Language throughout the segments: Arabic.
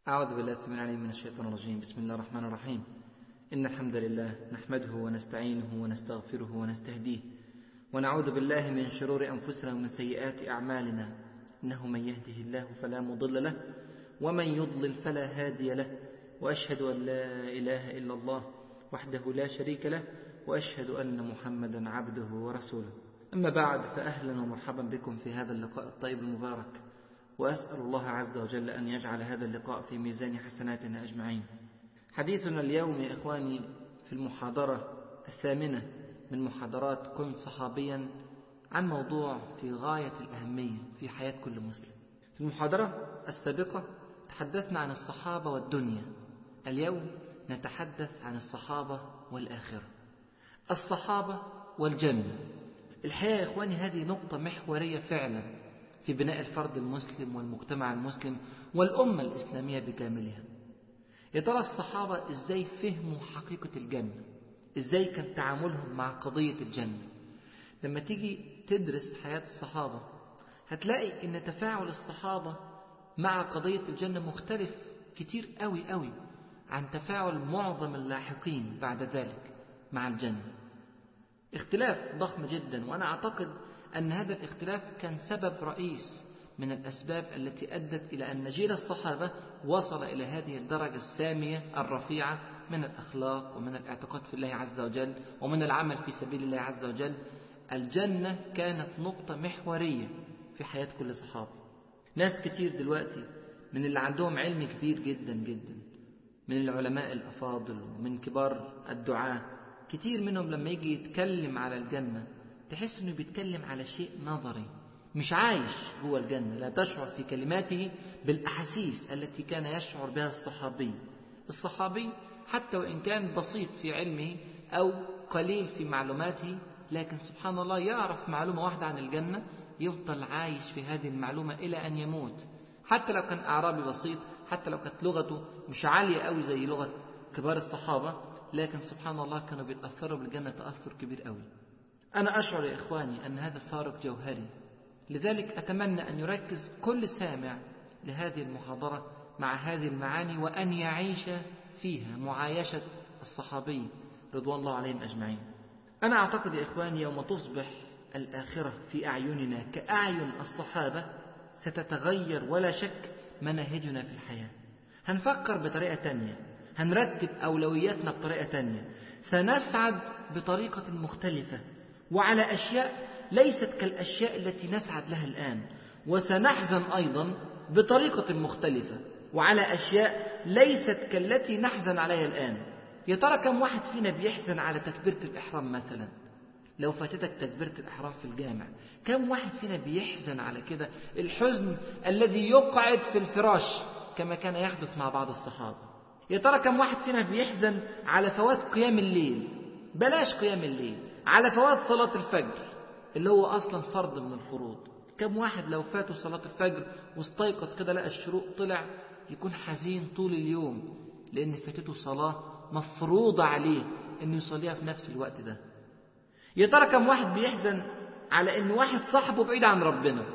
أعوذ بالله السميع العليم من الشيطان الرجيم. بسم الله الرحمن الرحيم. إن الحمد لله نحمده ونستعينه ونستغفره ونستهديه ونعوذ بالله من شرور أنفسنا ومن سيئات أعمالنا. إنه من يهده الله فلا مضل له ومن يضلل فلا هادي له، وأشهد أن لا إله إلا الله وحده لا شريك له، وأشهد أن محمدا عبده ورسوله. أما بعد، فأهلا ومرحبا بكم في هذا اللقاء الطيب المبارك، وأسأل الله عز وجل أن يجعل هذا اللقاء في ميزان حسناتنا أجمعين. حديثنا اليوم يا إخواني في المحاضرة الثامنة من محاضرات كن صحابيا عن موضوع في غاية الأهمية في حياة كل مسلم. في المحاضرة السابقة تحدثنا عن الصحابة والدنيا، اليوم نتحدث عن الصحابة والآخرة، الصحابة والجنة. الحقيقة يا إخواني هذه نقطة محورية فعلا في بناء الفرد المسلم والمجتمع المسلم والأمة الإسلامية بكاملها. يا ترى الصحابة إزاي فهموا حقيقة الجنة؟ إزاي كان تعاملهم مع قضية الجنة؟ لما تيجي تدرس حياة الصحابة هتلاقي إن تفاعل الصحابة مع قضية الجنة مختلف كتير قوي عن تفاعل معظم اللاحقين بعد ذلك مع الجنة. اختلاف ضخم جدا، وأنا أعتقد أن هذا الاختلاف كان سبب رئيس من الأسباب التي أدت إلى أن جيل الصحابة وصل إلى هذه الدرجة السامية الرفيعة من الأخلاق ومن الاعتقاد في الله عز وجل ومن العمل في سبيل الله عز وجل. الجنة كانت نقطة محورية في حياة كل صحابي. ناس كتير دلوقتي من اللي عندهم علم كبير جدا من العلماء الأفاضل ومن كبار الدعاة، كتير منهم لما يجي يتكلم على الجنة تحس أنه بيتكلم على شيء نظري، مش عايش هو الجنة، لا تشعر في كلماته بالأحاسيس التي كان يشعر بها الصحابي حتى وإن كان بسيط في علمه أو قليل في معلوماته، لكن سبحان الله يعرف معلومة واحدة عن الجنة يفضل عايش في هذه المعلومة إلى أن يموت، حتى لو كان أعرابي بسيط، حتى لو كانت لغته مش عالية أوي زي لغة كبار الصحابة، لكن سبحان الله كانوا بيتأثروا بالجنة تأثر كبير أوي. أنا أشعر يا إخواني أن هذا فارق جوهري، لذلك أتمنى أن يركز كل سامع لهذه المحاضرة مع هذه المعاني وأن يعيش فيها معايشة الصحابي رضوان الله عليهم أجمعين. أنا أعتقد يا إخواني يوم تصبح الآخرة في أعيننا كأعين الصحابة ستتغير ولا شك مناهجنا في الحياة. هنفكر بطريقة تانية، هنرتب أولوياتنا بطريقة تانية، سنسعد بطريقة مختلفة وعلى أشياء ليست كالأشياء التي نسعد لها الآن، وسنحزن أيضا بطريقة مختلفة وعلى أشياء ليست كالتي نحزن عليها الآن. يا ترى كم واحد فينا بيحزن على تكبيرة الإحرام مثلا؟ لو فاتتك تكبيرة الإحرام في الجامع، كم واحد فينا بيحزن على كده؟ الحزن الذي يقعد في الفراش كما كان يحدث مع بعض الصحابة. يا ترى كم واحد فينا بيحزن على فوات قيام الليل، بلاش قيام الليل، على فوات صلاة الفجر اللي هو أصلا فرض من الفروض؟ كم واحد لو فاتوا صلاة الفجر واستيقظ كده لقى الشروق طلع يكون حزين طول اليوم لأن فاتته صلاة مفروضة عليه أنه يصليها في نفس الوقت ده؟ يا ترى كم واحد بيحزن على أن واحد صاحبه بعيد عن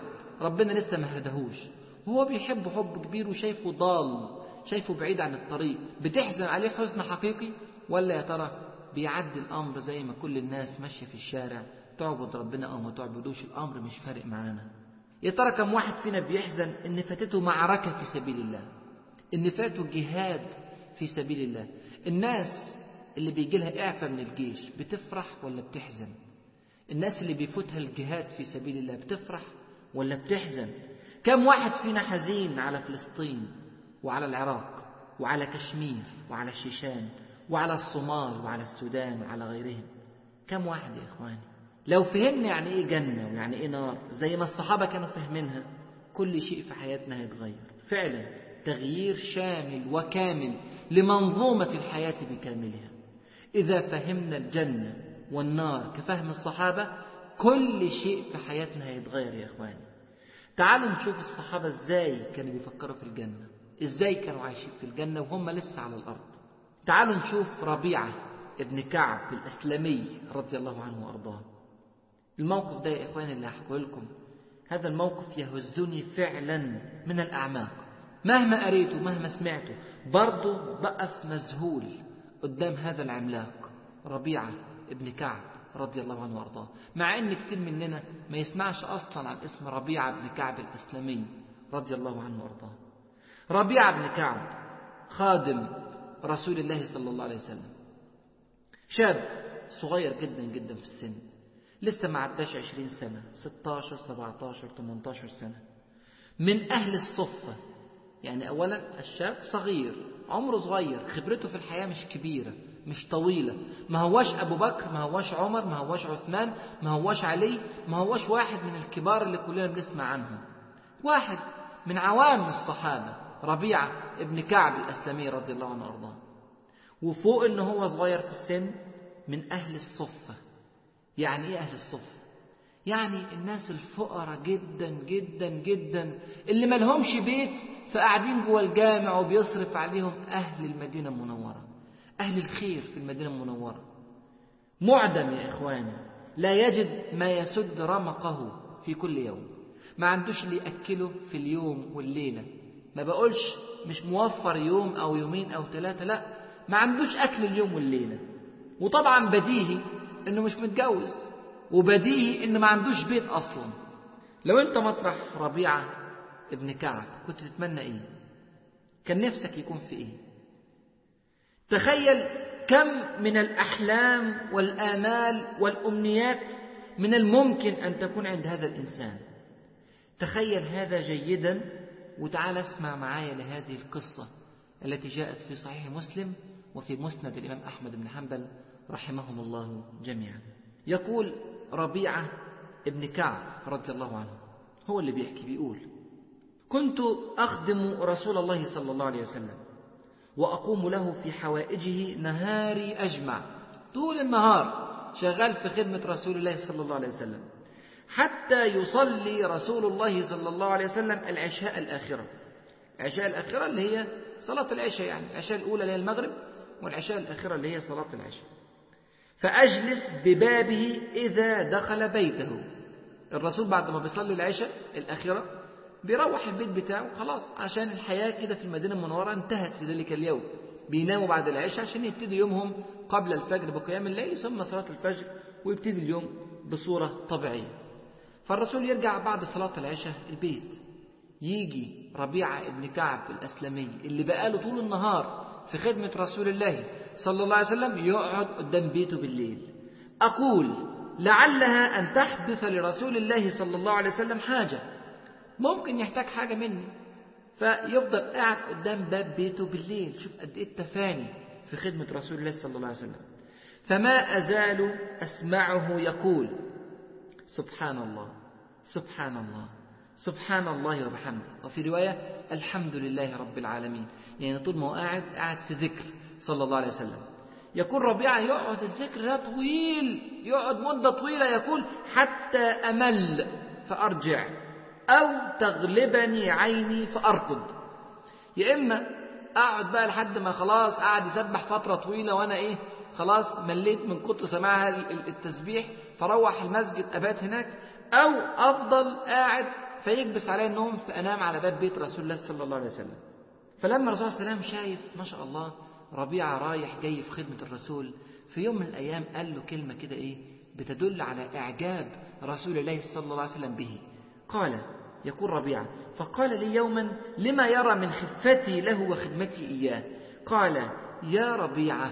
ربنا لسه ما هدهوش وهو بيحبه حب كبير وشايفه ضال، شايفه بعيد عن الطريق، بتحزن عليه حزن حقيقي؟ ولا يا ترى بيعدي الأمر زي ما كل الناس ماشية في الشارع، تعبد ربنا أو ما تعبدوش الأمر مش فارق معانا؟ يا ترى كم واحد فينا بيحزن إن فاتته معركة في سبيل الله، إن فاته جهاد في سبيل الله؟ الناس اللي بيجي لها إعفاء من الجيش بتفرح ولا بتحزن؟ الناس اللي بيفوتها الجهاد في سبيل الله بتفرح ولا بتحزن؟ كم واحد فينا حزين على فلسطين وعلى العراق وعلى كشمير وعلى الشيشان وعلى الصومال وعلى السودان وعلى غيرهم؟ كم واحد يا إخواني؟ لو فهمنا يعني إيه جنة ويعني إيه نار زي ما الصحابة كانوا فاهمينها، كل شيء في حياتنا هيتغير فعلا، تغيير شامل وكامل لمنظومة الحياة بكاملها. إذا فهمنا الجنة والنار كفهم الصحابة كل شيء في حياتنا هيتغير يا إخواني. تعالوا نشوف الصحابة إزاي كانوا بيفكروا في الجنة، إزاي كانوا عايشين في الجنة وهم لسه على الأرض. تعالوا نشوف ربيعة ابن كعب الأسلمي رضي الله عنه وأرضاه. الموقف ده يا إخواني اللي هحكيه لكم، هذا الموقف يهزني فعلا من الأعماق. مهما قريته مهما سمعته برضه بقف مذهول قدام هذا العملاق ربيعة ابن كعب رضي الله عنه وارضاه، مع ان كتير مننا ما يسمعش اصلا عن اسم ربيعة ابن كعب الاسلمي رضي الله عنه وارضاه. ربيعة ابن كعب خادم رسول الله صلى الله عليه وسلم، شاب صغير جدا جدا في السن، لسه ما عداش 20 سنة، 16 17 18 سنة، من أهل الصفة. يعني أولا الشاب صغير، عمره صغير، خبرته في الحياة مش كبيرة مش طويلة، ما هواش أبو بكر، ما هواش عمر، ما هواش عثمان، ما هواش علي، ما هواش واحد من الكبار اللي كلنا بنسمع عنهم، واحد من عوام الصحابة، ربيعة ابن كعب الأسلمي رضي الله عنه وارضاه. وفوق إنه هو صغير في السن من أهل الصفة. يعني إيه أهل الصفة؟ يعني الناس الفقراء جدا جدا جدا اللي ملهمش بيت فقاعدين جوه الجامع وبيصرف عليهم أهل المدينة المنورة، أهل الخير في المدينة المنورة. معدم يا إخواني، لا يجد ما يسد رمقه في كل يوم، ما عندوش اللي يأكله في اليوم والليلة. ما بقولش مش موفر يوم أو يومين أو 3، لا، ما عندوش أكل اليوم والليلة. وطبعا بديهي إنه مش متجوز، وبديهي إنه ما عندوش بيت أصلا. لو أنت مطرح ربيعة ابن كعب كنت تتمنى إيه؟ كان نفسك يكون في إيه؟ تخيل كم من الأحلام والآمال والأمنيات من الممكن أن تكون عند هذا الإنسان. تخيل هذا جيدا، وتعال اسمع معايا لهذه القصة التي جاءت في صحيح مسلم وفي مسند الإمام أحمد بن حنبل رحمهم الله جميعا. يقول ربيعة ابن كعب رضي الله عنه، هو اللي بيحكي، بيقول: كنت أخدم رسول الله صلى الله عليه وسلم وأقوم له في حوائجه نهاري أجمع، طول النهار شغال في خدمة رسول الله صلى الله عليه وسلم، حتى يصلي رسول الله صلى الله عليه وسلم العشاء الآخرة. العشاء الآخرة اللي هي صلاة العشاء، يعني العشاء الأولى اللي هي المغرب، والعشاء الآخرة اللي هي صلاة العشاء. فأجلس ببابه إذا دخل بيته. الرسول بعد ما بيصلي العشاء الآخرة بيروح البيت بتاعه خلاص، عشان الحياة كده في المدينة المنورة انتهت في ذلك اليوم. بيناموا بعد العشاء عشان يبتدي يومهم قبل الفجر بقيام الليل ثم صلاة الفجر، ويبتدي اليوم بصورة طبيعية. فالرسول يرجع بعد صلاة العشاء البيت، يجي ربيعة ابن كعب الأسلمي اللي بقاله طول النهار في خدمة رسول الله صلى الله عليه وسلم يقعد قدام بيته بالليل. أقول لعلها أن تحدث لرسول الله صلى الله عليه وسلم حاجة، ممكن يحتاج حاجة مني، فيفضل قاعد قدام باب بيته بالليل. شوف قد إيه التفاني في خدمة رسول الله صلى الله عليه وسلم. فما أزال أسمعه يقول: سبحان الله سبحان الله سبحان الله وبحمده، وفي رواية الحمد لله رب العالمين. يعني طول ما هو قاعد في ذكر صلى الله عليه وسلم. يقول ربيعة يقعد الذكر ده طويل، يقعد مدة طويلة، يقول: حتى أمل فأرجع أو تغلبني عيني فأركض. يا إما أقعد بقى لحد ما خلاص قاعد يسبح فترة طويلة وأنا خلاص مليت من كتر سماع التسبيح، فروح المسجد أبات هناك، أو أفضل قاعد فيكبس علي النوم فأنام على باب بيت رسول الله صلى الله عليه وسلم. فلما الرسول صلى الله عليه وسلم شايف ما شاء الله ربيعة رايح جاي في خدمة الرسول، في يوم من الأيام قال له كلمة كده بتدل على إعجاب رسول الله صلى الله عليه وسلم به. قال، يقول ربيعة: فقال لي يوما: لما يرى من خفتي له وخدمتي إياه؟ قال: يا ربيعة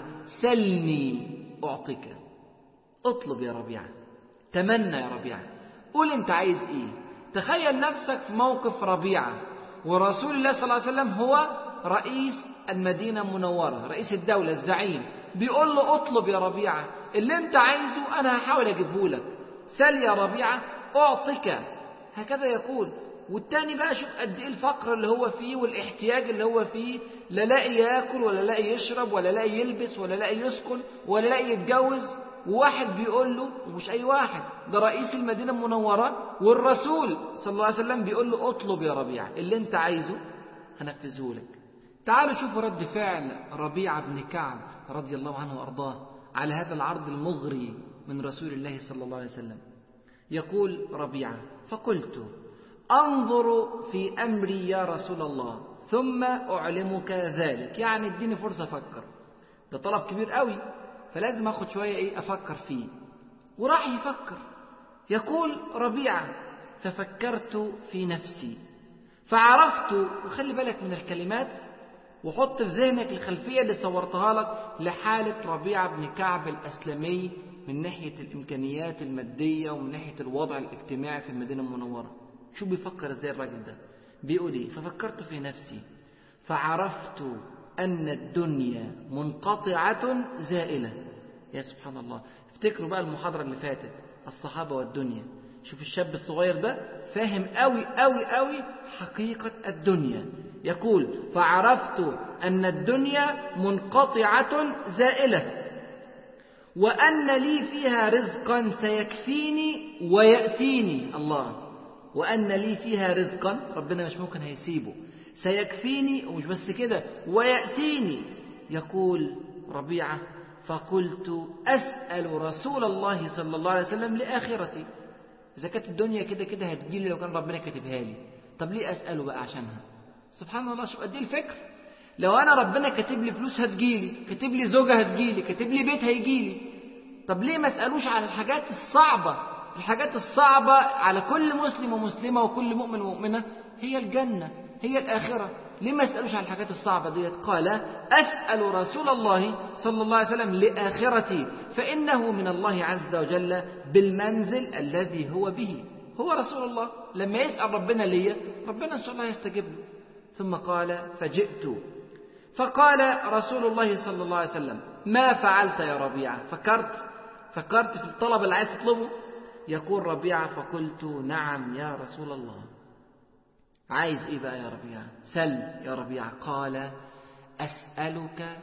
سلني أعطيك. اطلب يا ربيعة، تمنى يا ربيعة، قول انت عايز ايه. تخيل نفسك في موقف ربيعة ورسول الله صلى الله عليه وسلم هو رئيس المدينة المنورة، رئيس الدولة، الزعيم، بيقول له: اطلب يا ربيعة اللي انت عايزه انا هحاول اجيبه لك، سل يا ربيعة أعطيك. هكذا يقول. والتاني بقى شوف قد ايه الفقر اللي هو فيه والاحتياج اللي هو فيه، لا لاقي ياكل ولا لاقي يشرب ولا لاقي يلبس ولا لاقي يسكن ولا لاقي يتجوز. وواحد بيقول له، ومش أي واحد، ده رئيس المدينة المنورة والرسول صلى الله عليه وسلم بيقول له: اطلب يا ربيعة اللي انت عايزه هنفذه لك. تعالوا شوفوا رد فعل ربيعة بن كعب رضي الله عنه وأرضاه على هذا العرض المغري من رسول الله صلى الله عليه وسلم. يقول ربيعة: فقلت: أنظر في أمري يا رسول الله، ثم أعلمك ذلك. يعني اديني فرصة أفكر، ده طلب كبير قوي، فلازم أخد شوية أفكر فيه. وراح يفكر. يقول ربيعة: ففكرت في نفسي فعرفت. وخلي بالك من الكلمات، وحط في ذهنك الخلفية اللي صورتها لك لحالة ربيعة بن كعب الأسلمي من ناحية الإمكانيات المادية ومن ناحية الوضع الاجتماعي في المدينة المنورة. شو بيفكر ازاي الراجل ده؟ بيقول ايه؟ ففكرت في نفسي فعرفت أن الدنيا منقطعة زائلة. يا سبحان الله. افتكروا بقى المحاضرة اللي فاتت، الصحابة والدنيا. شوف الشاب الصغير ده فاهم قوي قوي قوي حقيقة الدنيا. يقول: فعرفت أن الدنيا منقطعة زائلة وأن لي فيها رزقا سيكفيني ويأتيني. الله. وأن لي فيها رزقا، ربنا مش ممكن هيسيبه، سيكفيني ومش بس كده ويأتيني. يقول ربيعة: فقلت أسأل رسول الله صلى الله عليه وسلم لآخرتي. إذا كانت الدنيا كده كده هتجيلي لو كان ربنا كاتبها لي، طب ليه أسأله بقى عشانها؟ سبحان الله. شوف قد ايه الفكر. لو أنا ربنا كاتب لي فلوس هتجيلي، كاتب لي زوجة هتجيلي، كاتب لي بيت هيجيلي، طب ليه ما أسألوش على الحاجات الصعبة؟ الحاجات الصعبة على كل مسلم ومسلمة وكل مؤمن ومؤمنة هي الجنة، هي الآخرة. ليه ما أسألوش على الحاجات الصعبة ديت؟ قال: أسأل رسول الله صلى الله عليه وسلم لآخرتي فإنه من الله عز وجل بالمنزل الذي هو به. هو رسول الله لما يسأل ربنا ليا، ربنا إن شاء الله يستجيب له. ثم قال: فجئت فقال رسول الله صلى الله عليه وسلم: ما فعلت يا ربيعة؟ فكرت في الطلب اللي عايز تطلبه؟ يقول ربيعة: فقلت: نعم يا رسول الله. عايز ايه بقى يا ربيعة؟ سل يا ربيعة. قال: أسألك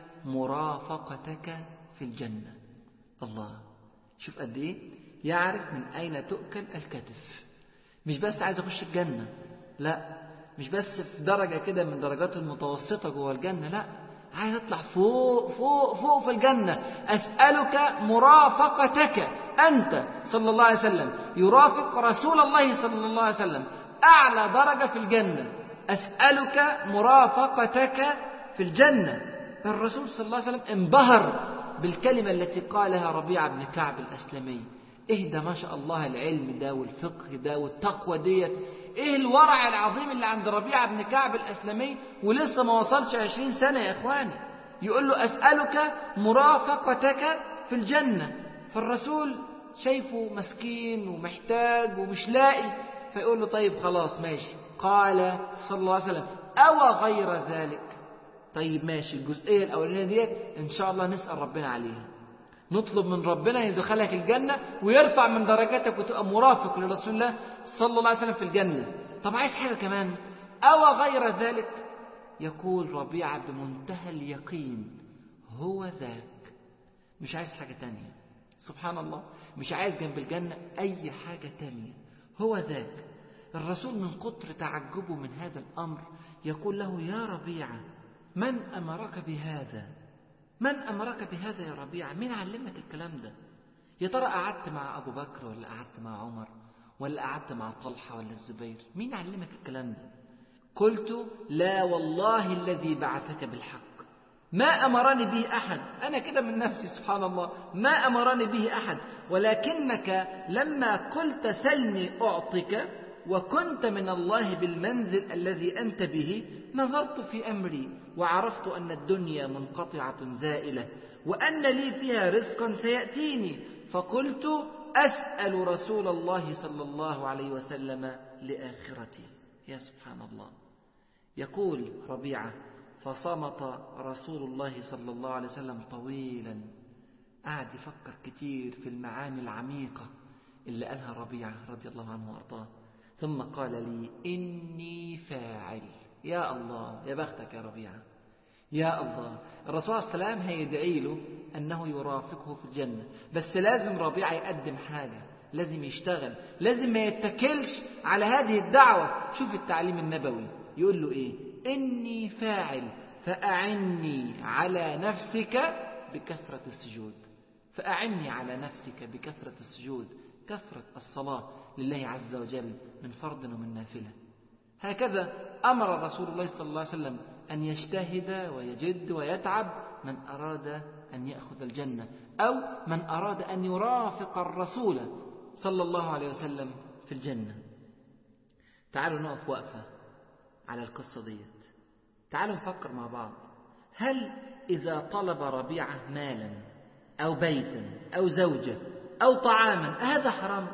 مرافقتك في الجنة. الله. شوف قد ايه يعرف من أين تؤكل الكتف. مش بس عايز أخش الجنة، لا، مش بس في درجة كده من درجات المتوسطة جوه الجنة، لا، عايز أطلع فوق فوق فوق في الجنة. أسألك مرافقتك، أنت صلى الله عليه وسلم يرافق رسول الله صلى الله عليه وسلم أعلى درجة في الجنة. أسألك مرافقتك في الجنة. فالرسول صلى الله عليه وسلم انبهر بالكلمة التي قالها ربيعة بن كعب الأسلمي. إيه ده ما شاء الله العلم ده والفقه ده والتقوى ديت، إيه الورع العظيم اللي عند ربيعة بن كعب الأسلمي ولسه ما وصلش 20 سنة يا إخواني. يقول له: أسألك مرافقتك في الجنة. فالرسول شايفه مسكين ومحتاج ومش لاقي، فيقول له: طيب خلاص ماشي. قال صلى الله عليه وسلم: أو غير ذلك. طيب ماشي، الجزئية الأولانية ديت إن شاء الله نسأل ربنا عليها، نطلب من ربنا يدخلك الجنة ويرفع من درجاتك وتبقى مرافق لرسول الله صلى الله عليه وسلم في الجنة. طب عايز حاجة كمان؟ أو غير ذلك. يقول ربيعة بمنتهى اليقين: هو ذاك. مش عايز حاجة تانية. سبحان الله. مش عايز جنب الجنة أي حاجة تانية، هو ذاك. الرسول من كتر تعجبه من هذا الأمر يقول له: يا ربيعة، من أمرك بهذا؟ من أمرك بهذا يا ربيعة؟ مين علمك الكلام ده؟ يا ترى قعدت مع أبو بكر ولا قعدت مع عمر ولا قعدت مع طلحة ولا الزبير؟ مين علمك الكلام ده؟ قلت: لا والله الذي بعثك بالحق ما أمرني به أحد. أنا كده من نفسي سبحان الله، ما أمرني به أحد، ولكنك لما قلت سلني أعطك وكنت من الله بالمنزل الذي أنت به، نظرت في أمري وعرفت أن الدنيا منقطعة زائلة وأن لي فيها رزقا سيأتيني، فقلت أسأل رسول الله صلى الله عليه وسلم لآخرتي. يا سبحان الله. يقول ربيعة: فصمت رسول الله صلى الله عليه وسلم طويلا، قعد يفكر كتير في المعاني العميقة اللي قالها ربيعة رضي الله عنه وارضاه، ثم قال لي: إني فاعل. يا الله، يا بختك يا ربيعة، يا الله. الرسول صلى الله عليه وسلم هيدعي له أنه يرافقه في الجنة، بس لازم ربيعة يقدم حاجة، لازم يشتغل، لازم ما يتكلش على هذه الدعوة. شوف التعليم النبوي يقول له إيه: إني فاعل فأعني على نفسك بكثرة السجود. فأعني على نفسك بكثرة السجود، كثرة الصلاة لله عز وجل من فرض ومن نافلة. هكذا أمر رسول الله صلى الله عليه وسلم أن يجتهد ويجد ويتعب من أراد أن يأخذ الجنة، أو من أراد أن يرافق الرسول صلى الله عليه وسلم في الجنة. تعالوا نقف وقفة على القصة ديت. تعالوا نفكر مع بعض، هل إذا طلب ربيعة مالا أو بيتا أو زوجة أو طعاما هذا حرام؟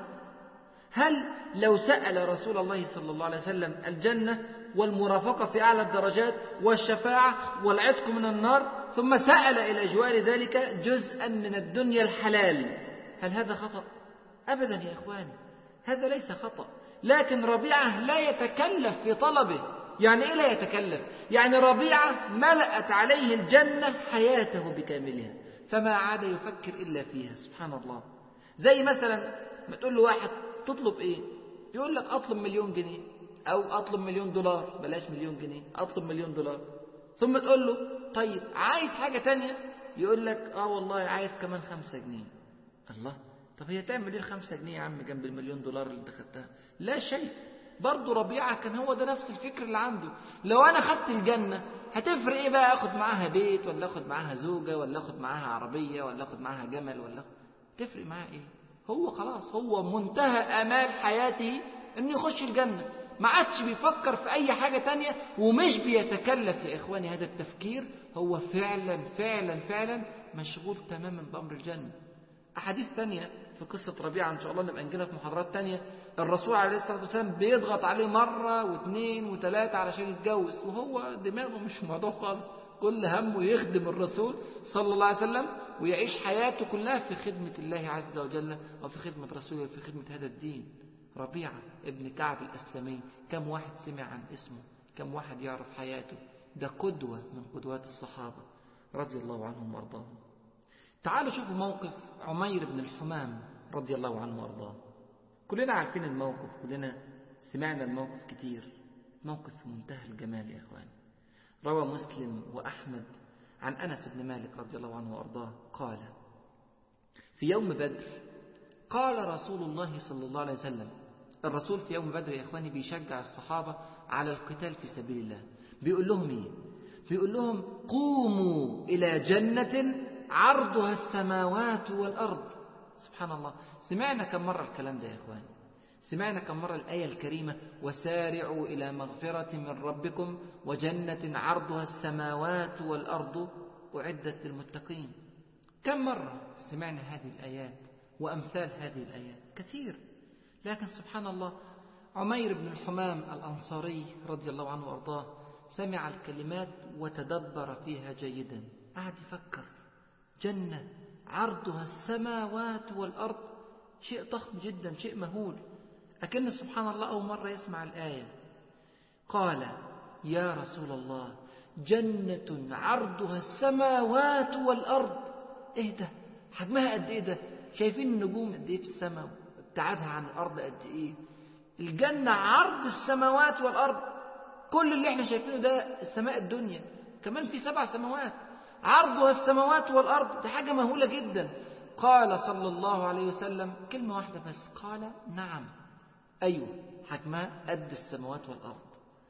هل لو سأل رسول الله صلى الله عليه وسلم الجنة والمرافقة في أعلى الدرجات والشفاعة والعتق من النار، ثم سأل إلى جوار ذلك جزءا من الدنيا الحلال، هل هذا خطأ؟ أبدا يا إخواني، هذا ليس خطأ. لكن ربيعة لا يتكلف في طلبه. يعني إيه لا يتكلف؟ يعني ربيعة ملأت عليه الجنة حياته بكاملها، فما عاد يفكر إلا فيها. سبحان الله. زي مثلا ما تقول له واحد تطلب إيه؟ يقول لك أطلب $1,000,000 أو أطلب $1,000,000، بلاش $1,000,000، أطلب $1,000,000. ثم تقول له طيب عايز حاجة تانية؟ يقول لك والله عايز كمان 5 جنيه. الله، طب هي تعمل ايه 5 جنيه يا عم جنب $1,000,000 اللي انت خدتها؟ لا شيء. برضه ربيعة كان هو ده نفس الفكر اللي عنده. لو انا خدت الجنة هتفرق ايه بقى؟ اخد معاها بيت، ولا اخد معاها زوجة، ولا اخد معاها عربية، ولا اخد معاها جمل، ولا تفرق معاه ايه؟ هو خلاص هو منتهى امال حياته انه يخش الجنة، ما عادش بيفكر في اي حاجة تانية، ومش بيتكلف يا اخواني هذا التفكير. هو فعلا فعلا فعلا مشغول تماما بامر الجنة. أحاديث تانية في قصة ربيعة إن شاء الله نبقى نجيلها في محاضرات تانية. الرسول عليه الصلاة والسلام بيضغط عليه مرة واثنين وثلاثة علشان يتجوز، وهو دماغه مش في الموضوع خالص، كل همه يخدم الرسول صلى الله عليه وسلم ويعيش حياته كلها في خدمة الله عز وجل وفي خدمة رسوله وفي خدمة هذا الدين. ربيعة ابن كعب الأسلمي، كم واحد سمع عن اسمه؟ كم واحد يعرف حياته؟ ده قدوة من قدوات الصحابة رضي الله عنهم وارضاهم. تعالوا شوفوا موقف عمير بن الحمام رضي الله عنه وارضاه. كلنا عارفين الموقف، كلنا سمعنا الموقف كتير. موقف في منتهى الجمال يا اخواني. روى مسلم وأحمد عن أنس بن مالك رضي الله عنه وارضاه قال: في يوم بدر قال رسول الله صلى الله عليه وسلم. الرسول في يوم بدر يا اخواني بيشجع الصحابة على القتال في سبيل الله. بيقول لهم ايه؟ بيقول لهم: قوموا إلى جنة عرضها السماوات والأرض. سبحان الله. سمعنا كم مرة الكلام ده يا إخواني؟ سمعنا كم مرة الآية الكريمة: وسارعوا إلى مغفرة من ربكم وجنة عرضها السماوات والأرض أعدت للمتقين. كم مرة سمعنا هذه الآيات وأمثال هذه الآيات؟ كثير. لكن سبحان الله، عمير بن الحمام الأنصاري رضي الله عنه وأرضاه سمع الكلمات وتدبر فيها جيدا، قعد يفكر. جنة عرضها السماوات والأرض، شيء ضخم جدا، شيء مهول. أكن سبحان الله أول مرة يسمع الآية. قال: يا رسول الله، جنة عرضها السماوات والأرض. إيه ده؟ حجمها قد إيه ده؟ شايفين النجوم قد إيه في السماء؟ ابتعادها عن الأرض قد إيه؟ الجنة عرض السماوات والأرض. كل اللي احنا شايفينه ده السماء الدنيا، كمان في 7 سماوات، عرضها السماوات والأرض. ده حاجة مهولة جدا. قال صلى الله عليه وسلم كلمة واحدة بس، قال: نعم، أيوة، حجمها قد السماوات والأرض،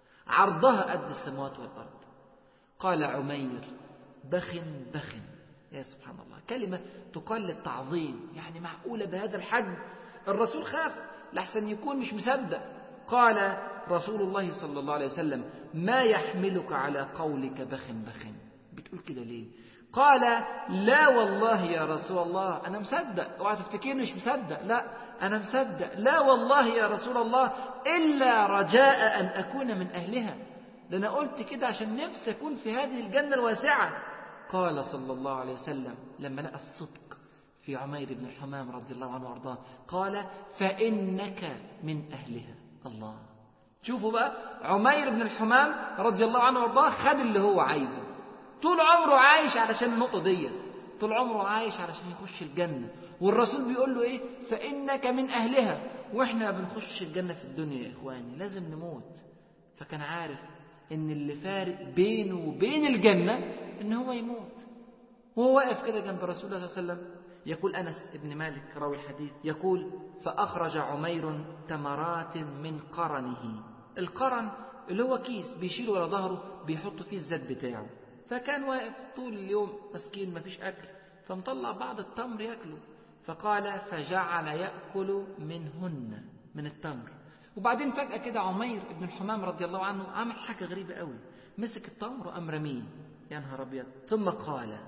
عرضها قد السماوات والأرض. قال عمير: بخ بخ. يا سبحان الله، كلمة تقال للتعظيم، يعني معقولة بهذا الحجم؟ الرسول خاف لحسن يكون مش مصدق. قال رسول الله صلى الله عليه وسلم: ما يحملك على قولك بخ بخ؟ بتقول كده ليه؟ قال: لا والله يا رسول الله أنا مصدق. اوعى تفتكرني مش مصدق، لا أنا مصدق. لا والله يا رسول الله إلا رجاء أن أكون من أهلها. ده أنا قلت كده عشان نفسي أكون في هذه الجنة الواسعة. قال صلى الله عليه وسلم لما لقى الصدق في عمير بن الحمام رضي الله عنه وارضاه، قال: فإنك من أهلها. الله. شوفوا بقى، عمير بن الحمام رضي الله عنه وارضاه خد اللي هو عايزه. طول عمره عايش علشان النقطة دي، طول عمره عايش علشان يخش الجنة. والرسول بيقول له ايه؟ فإنك من أهلها. واحنا بنخش الجنة في الدنيا يا إخواني لازم نموت. فكان عارف ان اللي فارق بينه وبين الجنة ان هو يموت. وهو واقف كده جنب رسول الله صلى الله عليه وسلم، يقول أنس بن مالك راوي الحديث، يقول: فأخرج عمير تمرات من قرنه. القرن اللي هو كيس بيشيله ورا ظهره بيحط فيه الزاد بتاعه. فكان واقف طول اليوم مسكين مفيش أكل، فمطلع بعض التمر يأكله. فقال فجعل يأكل منهن، من التمر. وبعدين فجأة كده عمير بن الحمام رضي الله عنه عمل حاجة غريبة قوي، مسك التمر وقام رميه. يا نهار أبيض. ثم قال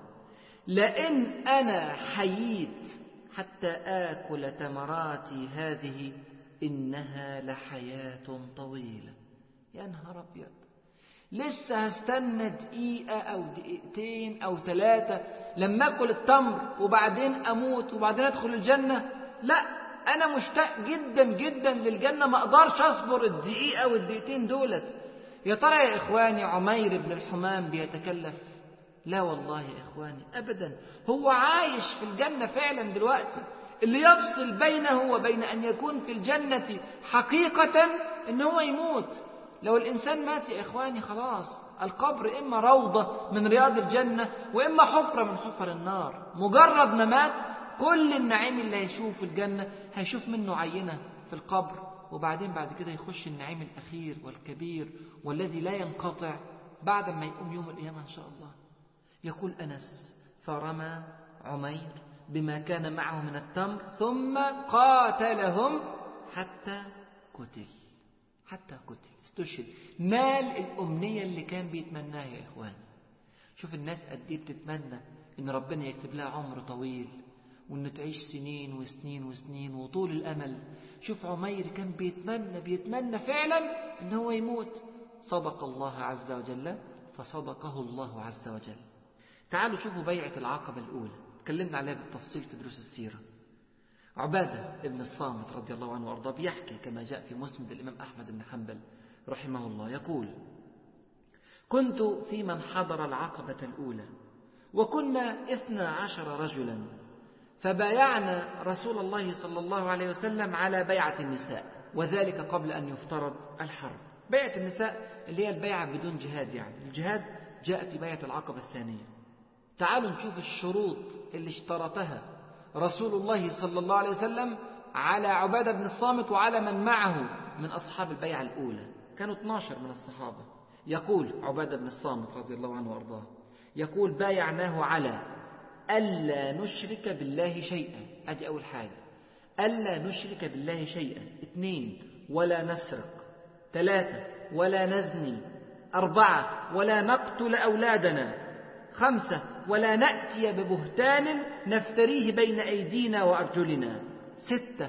لئن أنا حييت حتى آكل تمراتي هذه إنها لحياة طويلة. يا نهار أبيض، لسه هستنى دقيقة أو دقيقتين أو 3 لما أكل التمر وبعدين أموت وبعدين أدخل الجنة؟ لا، أنا مشتاق جدا جدا للجنة، ما أقدرش أصبر الدقيقة والدقيقتين دولت. يا ترى يا إخواني عمير بن الحمام بيتكلف؟ لا والله يا إخواني أبدا، هو عايش في الجنة فعلا دلوقتي. اللي يفصل بينه وبين أن يكون في الجنة حقيقة إن هو يموت. لو الإنسان مات يا إخواني خلاص، القبر إما روضة من رياض الجنة وإما حفرة من حفر النار. مجرد ما مات كل النعيم اللي هيشوف في الجنة هيشوف منه عينة في القبر، وبعدين بعد كده يخش النعيم الأخير والكبير والذي لا ينقطع بعد ما يقوم يوم القيامة إن شاء الله. يقول أنس فرمى عمير بما كان معه من التمر ثم قاتلهم حتى قتل. حتى قتل، استشهد، نال الأمنية اللي كان بيتمناها يا إخواني. شوف الناس قد ايه بتتمنى إن ربنا يكتب لها عمر طويل وإن تعيش سنين وسنين وسنين وطول الأمل. شوف عمير كان بيتمنى فعلا إن هو يموت. صدق الله عز وجل فصدقه الله عز وجل. تعالوا شوفوا بيعة العقبة الأولى، تكلمنا عليها بالتفصيل في دروس السيرة. عبادة ابن الصامت رضي الله عنه وأرضاه بيحكي كما جاء في مسند الإمام أحمد بن حنبل رحمه الله، يقول كنت في من حضر العقبة الأولى وكنا 12 رجلا، فبايعنا رسول الله صلى الله عليه وسلم على بيعة النساء، وذلك قبل أن يفترض الحرب. بيعة النساء اللي هي البيعة بدون جهاد، يعني الجهاد جاء في بيعة العقبة الثانية. تعالوا نشوف الشروط اللي اشترطها رسول الله صلى الله عليه وسلم على عبادة بن الصامت وعلى من معه من أصحاب البيعة الأولى. كانوا 12 من الصحابة. يقول عبادة بن الصامت رضي الله عنه وأرضاه، يقول بايعناه على ألا نشرك بالله شيئا. أدي أول حاجة، ألا نشرك بالله شيئا. 2 ولا نسرق. 3 ولا نزني. 4 ولا نقتل أولادنا. 5 ولا نأتي ببهتان نفتريه بين أيدينا وأرجلنا. 6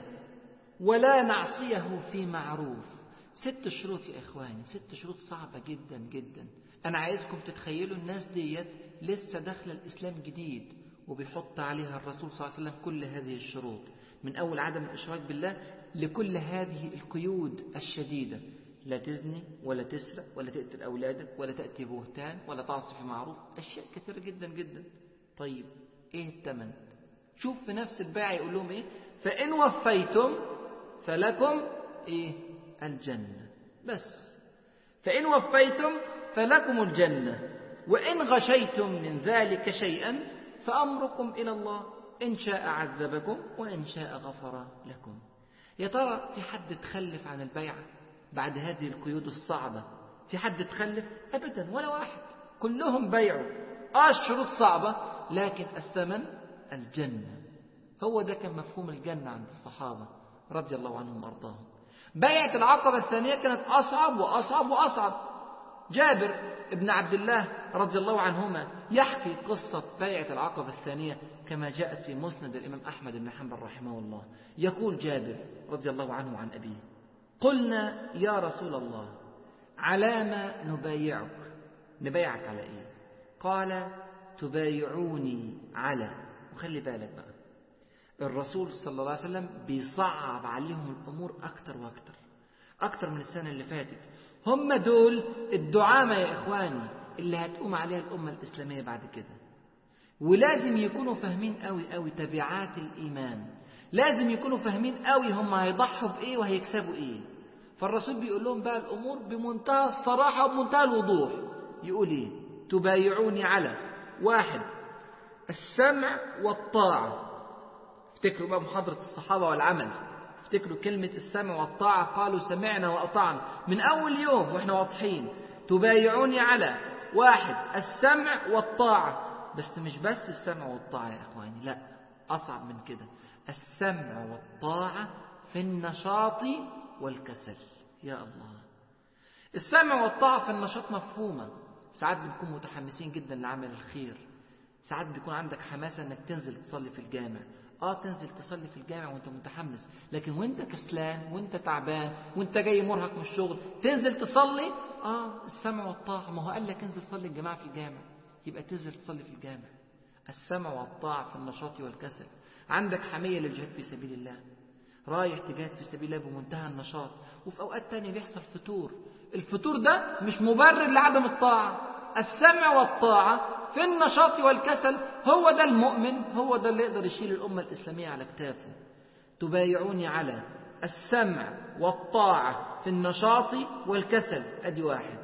ولا نعصيه في معروف. 6 شروط يا إخواني، 6 شروط صعبة جدا جدا. أنا عايزكم تتخيلوا الناس ديت لسه داخلة الإسلام جديد وبيحط عليها الرسول صلى الله عليه وسلم كل هذه الشروط، من أول عدم الإشراك بالله لكل هذه القيود الشديدة. لا تزني ولا تسرق ولا تقتل أولادك ولا تأتي بهتان ولا تعصي في معروف، أشياء كثيرة جدا جدا. طيب إيه الثمن؟ شوف في نفس البيعة يقول لهم إيه؟ فإن وفيتم فلكم إيه؟ الجنة. بس فإن وفيتم فلكم الجنة، وإن غشيتم من ذلك شيئا فأمركم إلى الله، إن شاء عذبكم وإن شاء غفر لكم. يا ترى في حد تخلف عن البيعة بعد هذه القيود الصعبة؟ في حد تخلف؟ أبدا، ولا واحد. كلهم بيعوا. الشروط صعبة لكن الثمن الجنة. هو ده كان مفهوم الجنة عند الصحابة رضي الله عنهم وأرضاهم. بيعة العقبة الثانية كانت أصعب وأصعب وأصعب. جابر ابن عبد الله رضي الله عنهما يحكي قصة بيعة العقبة الثانية كما جاءت في مسند الإمام أحمد بن حنبل رحمه الله. يقول جابر رضي الله عنه عن أبيه: قلنا يا رسول الله على ما نبايعك؟ نبايعك على إيه؟ قال تبايعوني على، وخلي بالك بقى الرسول صلى الله عليه وسلم بيصعب عليهم الأمور أكتر وأكتر، أكتر من السنة اللي فاتت. هم دول الدعامة يا إخواني اللي هتقوم عليها الأمة الإسلامية بعد كده، ولازم يكونوا فاهمين قوي قوي تبعات الإيمان، لازم يكونوا فاهمين قوي هم هيضحوا بإيه وهيكسبوا إيه. فالرسول بيقول لهم بقى الأمور بمنتهى الصراحة وبمنتهى الوضوح. يقول إيه؟ تبايعوني على 1 السمع والطاعة. افتكروا بقى محاضرة الصحابة والعمل، تفتكروا كلمة السمع والطاعة، قالوا سمعنا وأطعنا من أول يوم وإحنا واضحين. تبايعوني على 1 السمع والطاعة، بس مش بس السمع والطاعة يا إخواني، لا، أصعب من كده، السمع والطاعة في النشاط والكسل. يا الله، السمع والطاعة في النشاط مفهومة، ساعات بنكون متحمسين جدا لعمل الخير، ساعات بيكون عندك حماسة انك تنزل تصلي في الجامع، تنزل تصلي في الجامع وانت متحمس، لكن وانت كسلان وانت تعبان وانت جاي مرهق من الشغل تنزل تصلي، السمع والطاعة، ما هو قال لك انزل صلي الجماعة في الجامع، يبقى تنزل تصلي في الجامع. السمع والطاعة في النشاط والكسل. عندك حمية للجهاد في سبيل الله، رايح تجاهد في سبيل الله بمنتهى النشاط، وفي أوقات تانية بيحصل فتور، الفتور ده مش مبرر لعدم الطاعة. السمع والطاعة في النشاط والكسل، هو ده المؤمن، هو ده اللي يقدر يشيل الأمة الإسلامية على كتافه. تبايعوني على السمع والطاعة في النشاط والكسل، أدي 1.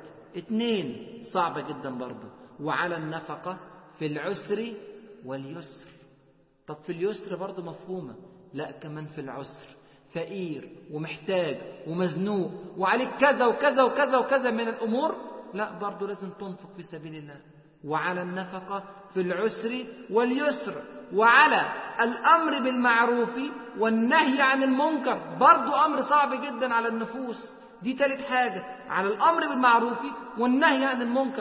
2 صعبة جدا برضو، وعلى النفقة في العسر واليسر. طب في اليسر برضو مفهومة، لا كمان في العسر، فقير ومحتاج ومزنوق وعليك كذا وكذا وكذا وكذا من الأمور، لا برضو لازم تنفق في سبيل الله. وعلى النفقة في العسر واليسر. وعلى الأمر بالمعروف والنهي عن المنكر، برضو أمر صعب جدا على النفوس، دي 3 حاجة، على الأمر بالمعروف والنهي عن المنكر.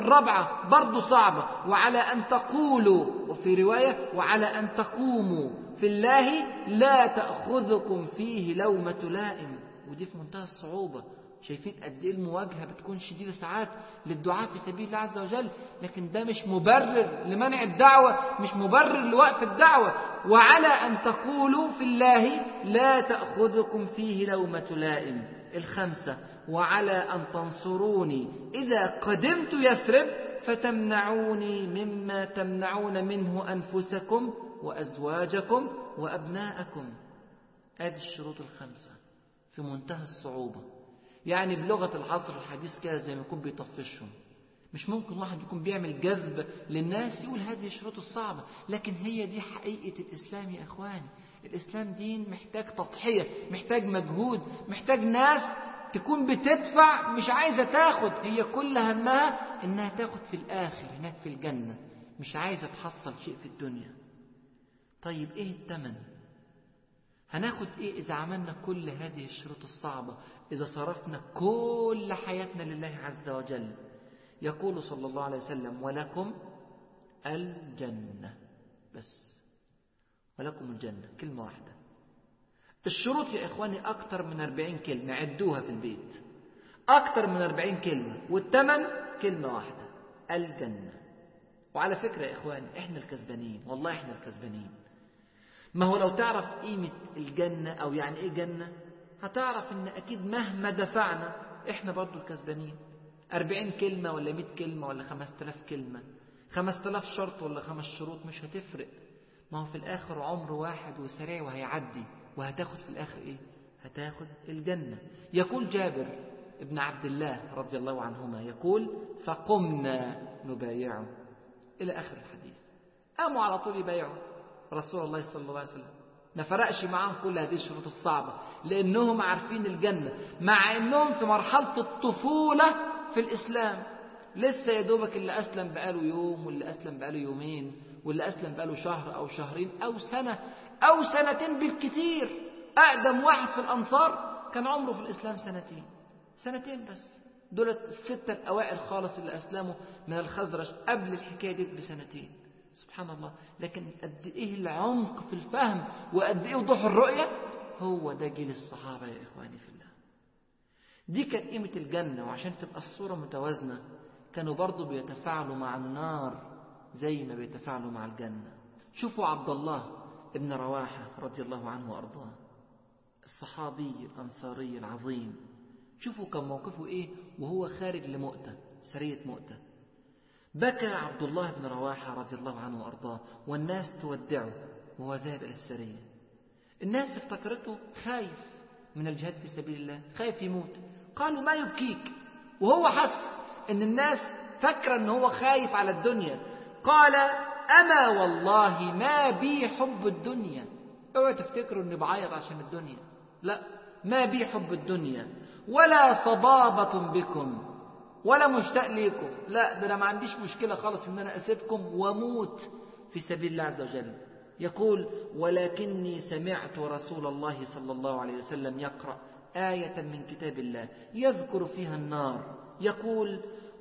4 برضو صعبة، وعلى أن تقولوا، وفي رواية وعلى أن تقوموا في الله لا تأخذكم فيه لومة لائم، ودي في منتهى الصعوبة. شايفين قد ايه المواجهة بتكون شديدة ساعات للدعاء في سبيل الله عز وجل، لكن ده مش مبرر لمنع الدعوة، مش مبرر لوقف الدعوة. وعلى أن تقولوا في الله لا تأخذكم فيه لومة لائم. 5 وعلى أن تنصروني إذا قدمت يثرب فتمنعوني مما تمنعون منه أنفسكم وأزواجكم وأبناءكم. هذه الشروط 5 في منتهى الصعوبة، يعني بلغة العصر الحديث كده زي ما يكون بيطفشهم. مش ممكن واحد يكون بيعمل جذب للناس يقول هذه الشروط الصعبة، لكن هي دي حقيقة الإسلام يا إخواني. الإسلام دين محتاج تضحية، محتاج مجهود، محتاج ناس تكون بتدفع مش عايزة تاخد، هي كل همها إنها تاخد في الآخر هناك في الجنة، مش عايزة تحصل شيء في الدنيا. طيب إيه الثمن؟ هناخد إيه إذا عملنا كل هذه الشروط الصعبة، إذا صرفنا كل حياتنا لله عز وجل؟ يقول صلى الله عليه وسلم ولكم الجنة، بس ولكم الجنة، كلمة واحدة. الشروط يا إخواني أكتر من 40 كلمة، عدوها في البيت، أكتر من 40 كلمة، والثمن كلمة واحدة، الجنة. وعلى فكرة يا إخواني إحنا الكسبانين، والله إحنا الكسبانين. ما هو لو تعرف قيمة الجنة أو يعني إيه جنة، هتعرف إن أكيد مهما دفعنا إحنا برضو الكسبانين. 40 كلمة ولا 100 كلمة ولا 5000 كلمة، 5000 شرط ولا 5 شروط مش هتفرق. ما هو في الآخر عمر واحد وسريع وهيعدي، وهتاخد في الآخر إيه؟ هتاخد الجنة. يقول جابر ابن عبد الله رضي الله عنهما، يقول فقمنا نبايعه إلى آخر الحديث. قاموا على طول يبايعوا رسول الله صلى الله عليه وسلم، ما فرقش معاهم كل هذه الشروط الصعبة، لأنهم عارفين الجنة، مع أنهم في مرحلة الطفولة في الإسلام، لسه يا دوبك اللي أسلم بقاله يوم، واللي أسلم بقاله يومين، واللي أسلم بقاله شهر أو شهرين أو سنة أو سنتين بالكتير. أقدم واحد في الأنصار كان عمره في الإسلام سنتين بس، دول 6 الأوائل خالص اللي أسلموا من الخزرج قبل الحكاية دي بسنتين. سبحان الله. لكن قد إيه العمق في الفهم وقد إيه وضوح الرؤية، هو ده جيل الصحابة يا إخواني في الله. دي كانت قيمة الجنة. وعشان تبقى الصورة متوازنة كانوا برضو بيتفاعلوا مع النار زي ما بيتفاعلوا مع الجنة. شوفوا عبد الله ابن رواحة رضي الله عنه وأرضاه، الصحابي الأنصاري العظيم. شوفوا كان موقفه إيه وهو خارج لمؤتة، سرية مؤتة. بكى عبد الله بن رواحة رضي الله عنه وأرضاه والناس تودعه وهو ذاهب إلى السرية. الناس افتكرته خايف من الجهاد في سبيل الله، خايف يموت. قالوا ما يبكيك؟ وهو حس ان الناس فكر ان هو خايف على الدنيا. قال أما والله ما بي حب الدنيا. اوعوا تفتكروا اني بعيط عشان الدنيا، لا، ما بي حب الدنيا ولا صبابة بكم ولا مشتاق ليكم، لا، ده أنا ما عنديش مشكلة خالص إن أنا أسيبكم وأموت في سبيل الله عز وجل. يقول: ولكني سمعت رسول الله صلى الله عليه وسلم يقرأ آية من كتاب الله يذكر فيها النار، يقول: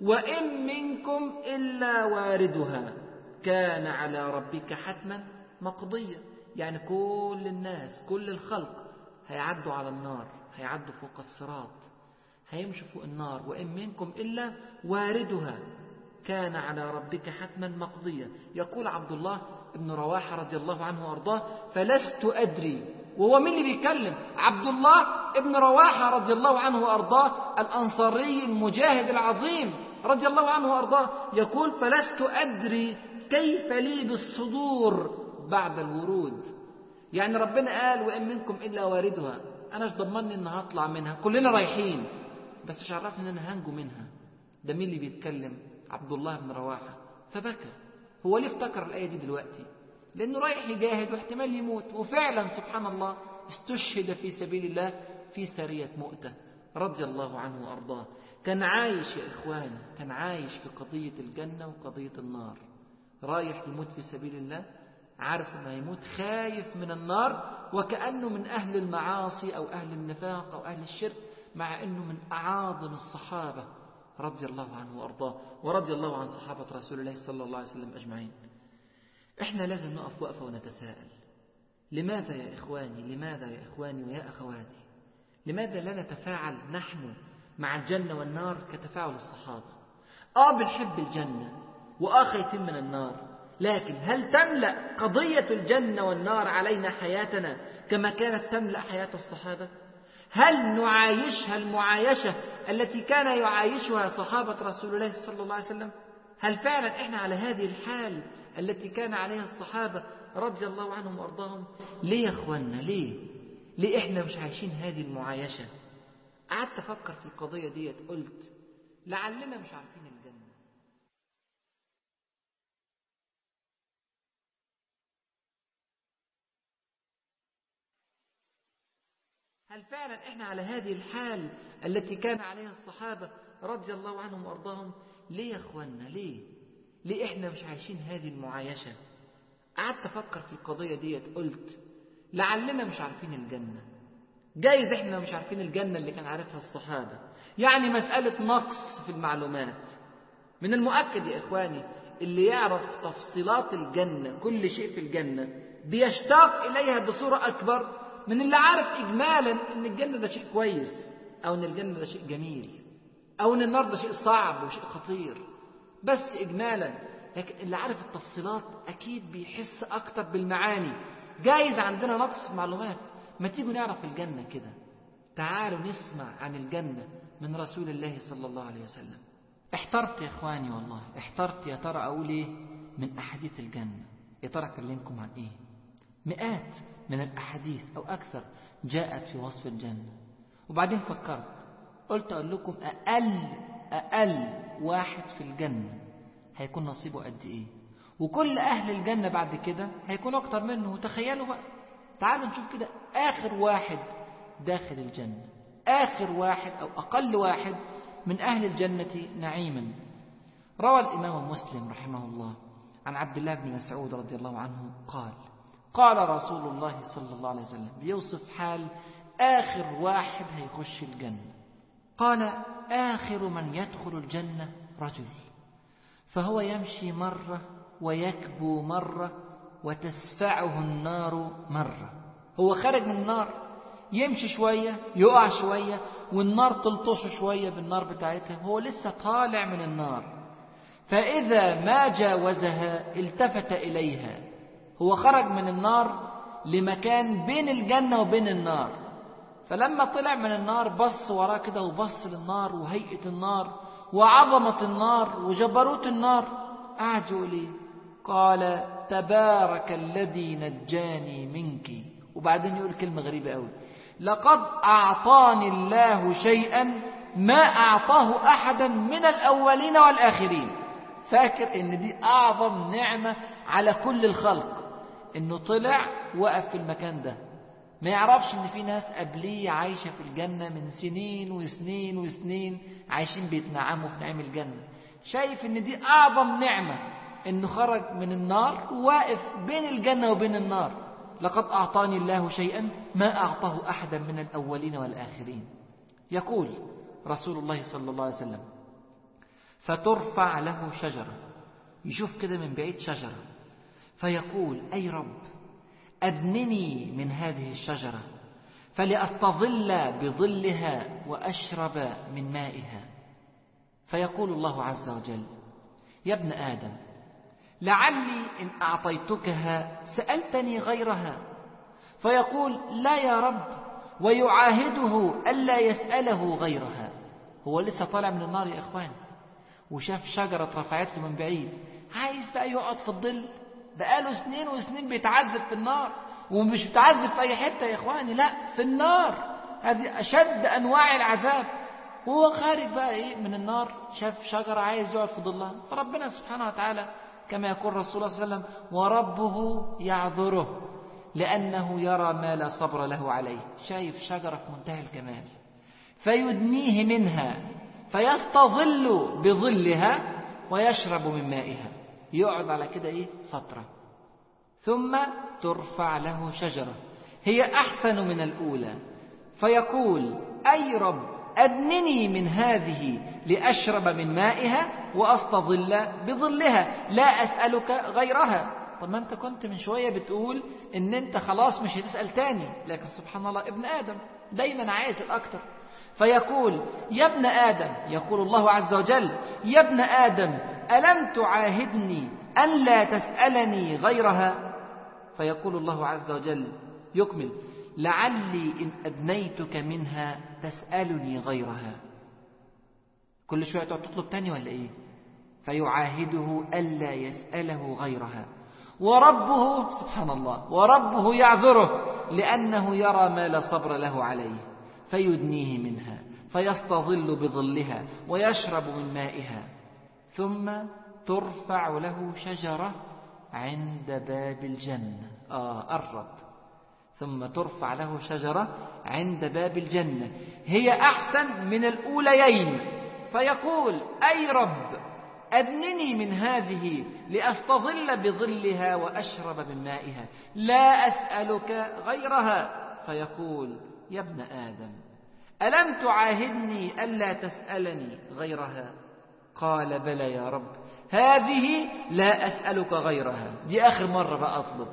وإن منكم إلا واردها كان على ربك حتما مقضيا. يعني كل الناس، كل الخلق هيعدوا على النار، هيعدوا فوق الصراط، هيمشوا فوق النار. وإن منكم إلا واردها كان على ربك حتما مقضيا. يقول عبد الله بن رواحة رضي الله عنه وأرضاه: فلست أدري. وهو مين اللي بيتكلم؟ عبد الله بن رواحة رضي الله عنه وأرضاه، الأنصاري المجاهد العظيم رضي الله عنه وأرضاه، يقول: فلست أدري كيف لي بالصدور بعد الورود. يعني ربنا قال: وإن منكم إلا واردها، أنا مش ضمني إن هطلع منها، كلنا رايحين، بس مش عرفني إن أنا هنجو منها. ده مين اللي بيتكلم؟ عبد الله بن رواحة. فبكى. هو ليه افتكر الآية دي دلوقتي؟ لأنه رايح يجاهد واحتمال يموت، وفعلا سبحان الله استشهد في سبيل الله في سرية مؤتة رضي الله عنه وأرضاه. كان عايش يا إخواني، كان عايش في قضية الجنة وقضية النار، رايح يموت في سبيل الله، عارف انه هيموت، خايف من النار، وكأنه من أهل المعاصي أو أهل النفاق أو أهل الشرك، مع أنه من أعاظم الصحابة رضي الله عنه وأرضاه، ورضي الله عن صحابة رسول الله صلى الله عليه وسلم أجمعين. إحنا لازم نقف وقفة ونتساءل: لماذا يا إخواني، لماذا يا إخواني ويا أخواتي، لماذا لا نتفاعل نحن مع الجنة والنار كتفاعل الصحابة؟ بنحب الجنة خايفين من النار، لكن هل تملأ قضية الجنة والنار علينا حياتنا كما كانت تملأ حياة الصحابة؟ هل نعايشها المعايشة التي كان يعايشها صحابة رسول الله صلى الله عليه وسلم؟ هل فعلا إحنا على هذه الحال التي كان عليها الصحابة رضي الله عنهم وأرضاهم؟ ليه يا أخوانا؟ ليه إحنا مش عايشين هذه المعايشة؟ قعدت أفكر في القضية ديت، قلت لعلنا مش عارفين الجنة. هل فعلا إحنا على هذه الحال التي كان عليها الصحابة رضي الله عنهم وأرضاهم؟ ليه يا أخوانا؟ ليه إحنا مش عايشين هذه المعايشة؟ قعدت أفكر في القضية ديت، قلت لعلنا مش عارفين الجنة. جايز إحنا مش عارفين الجنة اللي كان عارفها الصحابة، يعني مسألة نقص في المعلومات. من المؤكد يا إخواني اللي يعرف تفصيلات الجنة، كل شيء في الجنة، بيشتاق إليها بصورة أكبر من اللي عارف إجمالا إن الجنة ده شيء كويس، أو إن الجنة ده شيء جميل، أو إن النار ده شيء صعب وشيء خطير، بس إجمالا. لكن اللي عارف التفصيلات أكيد بيحس أكتر بالمعاني. جايز عندنا نقص في المعلومات، ما تيجوا نعرف الجنة كده، تعالوا نسمع عن الجنة من رسول الله صلى الله عليه وسلم. احترت يا إخواني، والله احترت، يا ترى أقول إيه من أحاديث الجنة؟ يا ترى أكلمكم عن إيه؟ مئات من الأحاديث أو أكثر جاءت في وصف الجنة. وبعدين فكرت، قلت أقول لكم أقل واحد في الجنة هيكون نصيبه قد إيه، وكل أهل الجنة بعد كده هيكون أكتر منه. تخيلوا بقى، تعالوا نشوف كده آخر واحد داخل الجنة، آخر واحد أو أقل واحد من أهل الجنة نعيما. روى الإمام مسلم رحمه الله عن عبد الله بن مسعود رضي الله عنه قال رسول الله صلى الله عليه وسلم بيوصف حال آخر واحد هيخش الجنة، قال: آخر من يدخل الجنة رجل فهو يمشي مرة ويكبو مرة وتسفعه النار مرة. هو خارج من النار، يمشي شوية يقع شوية والنار تلطشه شوية بالنار بتاعتها، هو لسه طالع من النار. فإذا ما جاوزها التفت إليها، هو خرج من النار لمكان بين الجنة وبين النار، فلما طلع من النار بص وراه كده وبص للنار وهيئة النار وعظمة النار وجبروت النار، قعد يقول إيه؟ قال: تبارك الذي نجاني منك. وبعدين يقول كلمة غريبة قوي: لقد أعطاني الله شيئا ما أعطاه أحدا من الأولين والآخرين. فاكر إن دي أعظم نعمة على كل الخلق، إنه طلع وقف في المكان ده، ما يعرفش ان في ناس قبليه عايشة في الجنة من سنين وسنين وسنين، عايشين بيتنعموا في نعيم الجنة. شايف ان دي اعظم نعمة انه خرج من النار وواقف بين الجنة وبين النار. لقد اعطاني الله شيئا ما اعطاه احدا من الاولين والاخرين. يقول رسول الله صلى الله عليه وسلم: فترفع له شجرة، يشوف كده من بعيد شجرة، فيقول: أي رب أدنني من هذه الشجرة فلأستظل بظلها وأشرب من مائها. فيقول الله عز وجل: يا ابن آدم، لعلي إن أعطيتكها سألتني غيرها. فيقول: لا يا رب، ويعاهده ألا يسأله غيرها. هو لسه طالع من النار يا إخوان، وشاف شجرة رفعت له من بعيد، عايز بقى يقعد في الظل. ده قاله سنين وسنين بيتعذب في النار، ومش بيتعذب في أي حتة يا إخواني، لا، في النار. هذه أشد أنواع العذاب. وهو خارج بقى من النار، شاف شجرة عايز يقعد في ظلها. فربنا سبحانه وتعالى كما يقول رسول الله صلى الله عليه وسلم: وربه يعذره لأنه يرى ما لا صبر له عليه. شايف شجرة في منتهى الجمال، فيدنيه منها فيستظل بظلها ويشرب من مائها. يقعد على كده فترة، ثم ترفع له شجرة هي أحسن من الأولى، فيقول: أي رب أدنني من هذه لأشرب من مائها وأستظل بظلها، لا أسألك غيرها. طب ما أنت كنت من شوية بتقول إن أنت خلاص مش هتسأل تاني، لكن سبحان الله ابن آدم دايما عايز الأكتر. فيقول: يا ابن آدم، يقول الله عز وجل: يا ابن آدم، ألم تعاهدني أن لا تسألني غيرها؟ فيقول الله عز وجل يكمل: لعلي إن أدنيتك منها تسألني غيرها. كل شوية تطلب تاني ولا إيه؟ فيعاهده ألا يسأله غيرها، وربه سبحان الله، وربه يعذره لأنه يرى ما لا صبر له عليه، فيدنيه منها فيستظل بظلها ويشرب من مائها. ثم ترفع له شجرة عند باب الجنة. قرب. ثم ترفع له شجرة عند باب الجنة هي أحسن من الأوليين، فيقول: أي رب أدنني من هذه لأستظل بظلها وأشرب من مائها، لا أسألك غيرها. فيقول: يا ابن آدم، ألم تعاهدني ألا تسألني غيرها؟ قال: بلى يا رب، هذه لا أسألك غيرها، دي آخر مرة بقى أطلب.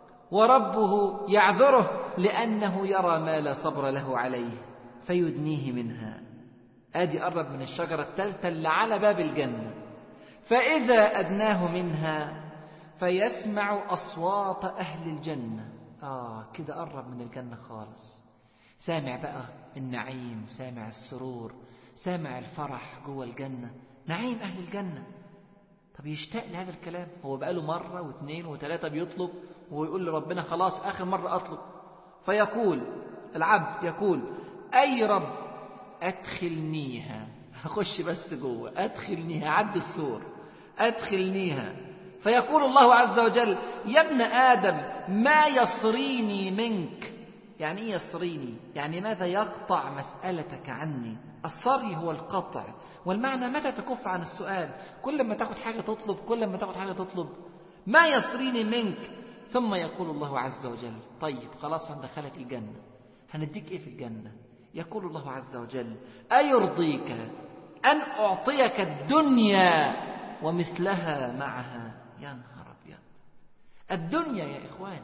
وربه يعذره لأنه يرى ما لا صبر له عليه، فيدنيه منها. آدي قرب من الشجرة الثالثة اللي على باب الجنة. فإذا أدناه منها فيسمع أصوات أهل الجنة. كده قرب من الجنة خالص، سامع بقى النعيم، سامع السرور، سامع الفرح جوه الجنة، نعيم أهل الجنة. طب يشتاق لهذا الكلام. هو بقاله مرة واثنين وثلاثة بيطلب ويقول لربنا: خلاص آخر مرة أطلب. فيقول العبد، يقول: أي رب أدخلنيها، هخش بس جوه، أدخلنيها، عد السور، أدخلنيها. فيقول الله عز وجل: يا ابن آدم، ما يصريني منك؟ يعني إيه يصريني؟ يعني ماذا يقطع مسألتك عني؟ الصري هو القطع، والمعنى متى تكف عن السؤال. كل ما تاخد حاجة تطلب، كل ما تاخد حاجة تطلب. ما يصريني منك؟ ثم يقول الله عز وجل: طيب خلاص هندخلك الجنة، هنديك إيه في الجنة؟ يقول الله عز وجل: أيرضيك أن أعطيك الدنيا ومثلها معها؟ يا نهار أبيض، الدنيا يا إخوان،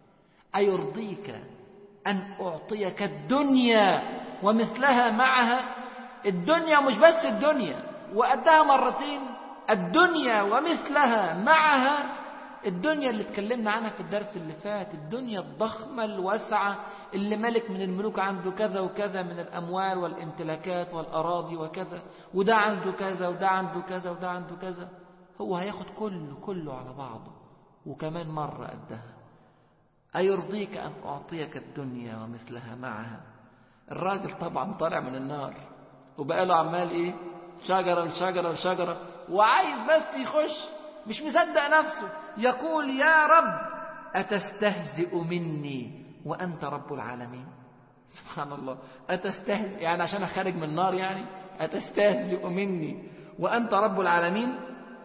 أيرضيك أن أعطيك الدنيا ومثلها معها؟ الدنيا مش بس الدنيا وقدها مرتين، الدنيا ومثلها معها. الدنيا اللي اتكلمنا عنها في الدرس اللي فات، الدنيا الضخمة الواسعة اللي ملك من الملوك عنده كذا وكذا من الأموال والامتلاكات والأراضي وكذا، وده عنده كذا وده عنده كذا وده عنده كذا، هو هياخد كله على بعضه وكمان مرة قدها. أيرضيك أن أعطيك الدنيا ومثلها معها؟ الراجل طبعا طالع من النار وبقى له عمال شجرة لشجرة لشجرة، وعايز بس يخش، مش مصدق نفسه. يقول: يا رب أتستهزئ مني وأنت رب العالمين. سبحان الله، أتستهزئ يعني عشان أخرج من النار؟ يعني أتستهزئ مني وأنت رب العالمين؟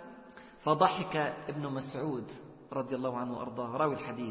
فضحك ابن مسعود رضي الله عنه وأرضاه راوي الحديث،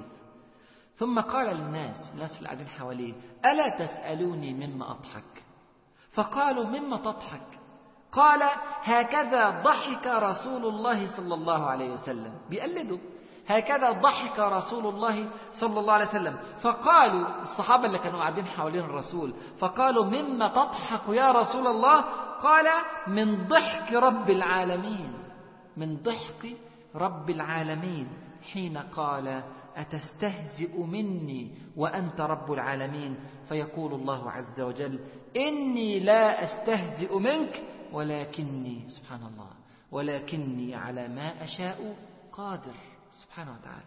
ثم قال للناس اللي قاعدين حواليه: ألا تسألوني مما أضحك؟ فقالوا: مما تضحك؟ قال: هكذا ضحك رسول الله صلى الله عليه وسلم. بيقلدوا: هكذا ضحك رسول الله صلى الله عليه وسلم. فقالوا الصحابة اللي كانوا قاعدين حوالين الرسول، فقالوا: مما تضحك يا رسول الله؟ قال: من ضحك رب العالمين، من ضحك رب العالمين حين قال: أتستهزئ مني وأنت رب العالمين؟ فيقول الله عز وجل: إني لا أستهزئ منك ولكني، سبحان الله، ولكني على ما أشاء قادر، سبحانه وتعالى.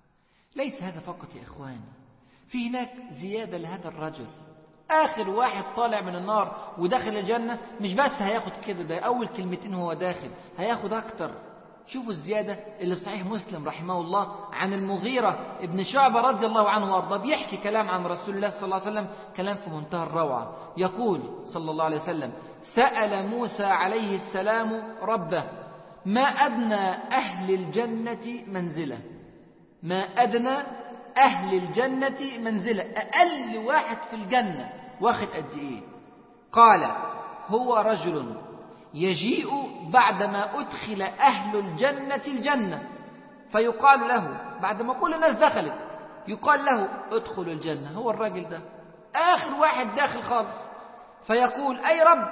ليس هذا فقط يا إخواني، في هناك زيادة لهذا الرجل. آخر واحد طالع من النار وداخل الجنة مش بس هياخد كده، ده أول كلمتين هو داخل، هياخد أكتر. شوفوا الزيادة اللي في صحيح مسلم رحمه الله عن المغيرة ابن شعبة رضي الله عنه وارضاه، بيحكي كلام عن رسول الله صلى الله عليه وسلم، كلام في منتهى الروعة. يقول صلى الله عليه وسلم: سأل موسى عليه السلام ربه: ما أدنى أهل الجنة منزلة؟ ما أدنى أهل الجنة منزلة، أقل واحد في الجنة واخد قد إيه؟ قال: هو رجل يجيء بعدما أدخل أهل الجنة الجنة، فيقال له بعد ما كل الناس دخلت يقال له: ادخل الجنة. هو الراجل ده آخر واحد داخل خالص، فيقول: أي رب،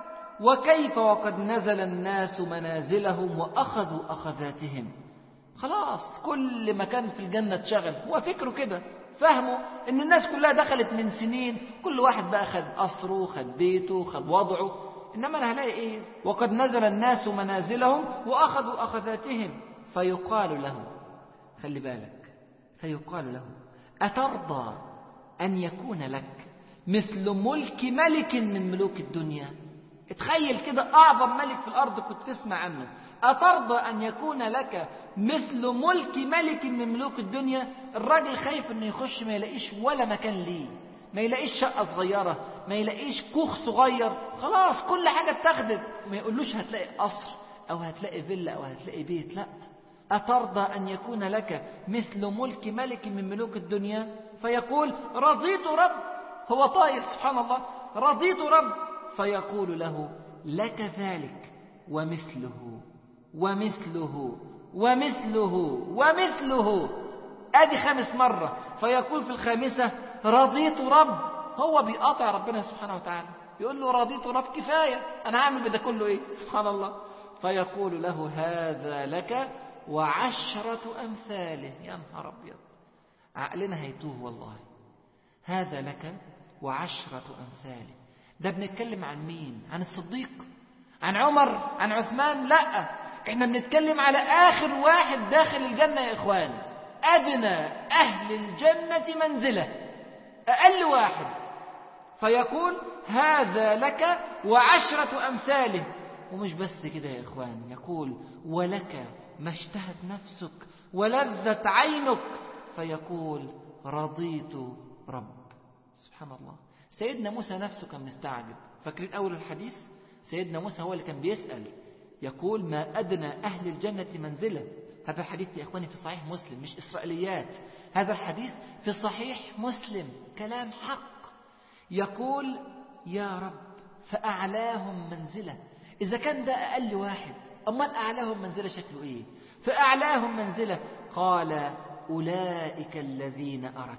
وكيف وقد نزل الناس منازلهم وأخذوا أخذاتهم؟ خلاص كل مكان في الجنة اتشغل. هو فكره كده، فهمه ان الناس كلها دخلت من سنين، كل واحد بقى خد قصره، خد بيته، خد وضعه. إنما أنا هلاقي إيه؟ وقد نزل الناس منازلهم وأخذوا أخذاتهم. فيقال له، خلي بالك، فيقال له: أترضى أن يكون لك مثل ملك ملك من ملوك الدنيا؟ اتخيل كده، أعظم ملك في الأرض كنت تسمع عنه، أترضى أن يكون لك مثل ملك ملك من ملوك الدنيا؟ الراجل خايف أنه يخش ما يلاقيش ولا مكان ليه، ما يلاقيش شقة صغيرة، ما يلاقيش كوخ صغير، خلاص كل حاجة اتخذت. ما يقولوش هتلاقي قصر أو هتلاقي فيلا أو هتلاقي بيت، لا. أترضى أن يكون لك مثل ملك ملك من ملوك الدنيا؟ فيقول: رضيت رب. هو طاير، سبحان الله، رضيت رب. فيقول له: لك ذلك ومثله ومثله ومثله ومثله. ادي 5 مرة. فيقول في الخامسة: رضيت رب. هو بيقاطع ربنا سبحانه وتعالى، يقول له: رضيت رب، كفاية، أنا هعمل بده كله إيه؟ سبحان الله. فيقول له: هذا لك و10 أمثاله. يا نهار أبيض، عقلنا هيتوه والله. هذا لك و10 أمثاله. ده بنتكلم عن مين؟ عن الصديق؟ عن عمر؟ عن عثمان؟ لا، احنا بنتكلم على آخر واحد داخل الجنة يا إخوان، أدنى أهل الجنة منزلة، أقل واحد. فيقول: هذا لك و10 أمثاله. ومش بس كده يا إخوان، يقول: ولك ما اشتهت نفسك ولذت عينك. فيقول: رضيت رب. سبحان الله. سيدنا موسى نفسه كان مستعجب. فاكرين أول الحديث؟ سيدنا موسى هو اللي كان بيسأل، يقول: ما أدنى أهل الجنة منزلة. هذا الحديث يا إخواني في صحيح مسلم، مش إسرائيليات، هذا الحديث في صحيح مسلم، كلام حق. يقول: يا رب، فأعلاهم منزلة. إذا كان ده أقل واحد، أمال أعلاهم منزلة شكله إيه؟ فأعلاهم منزلة قال: أولئك الذين أردت،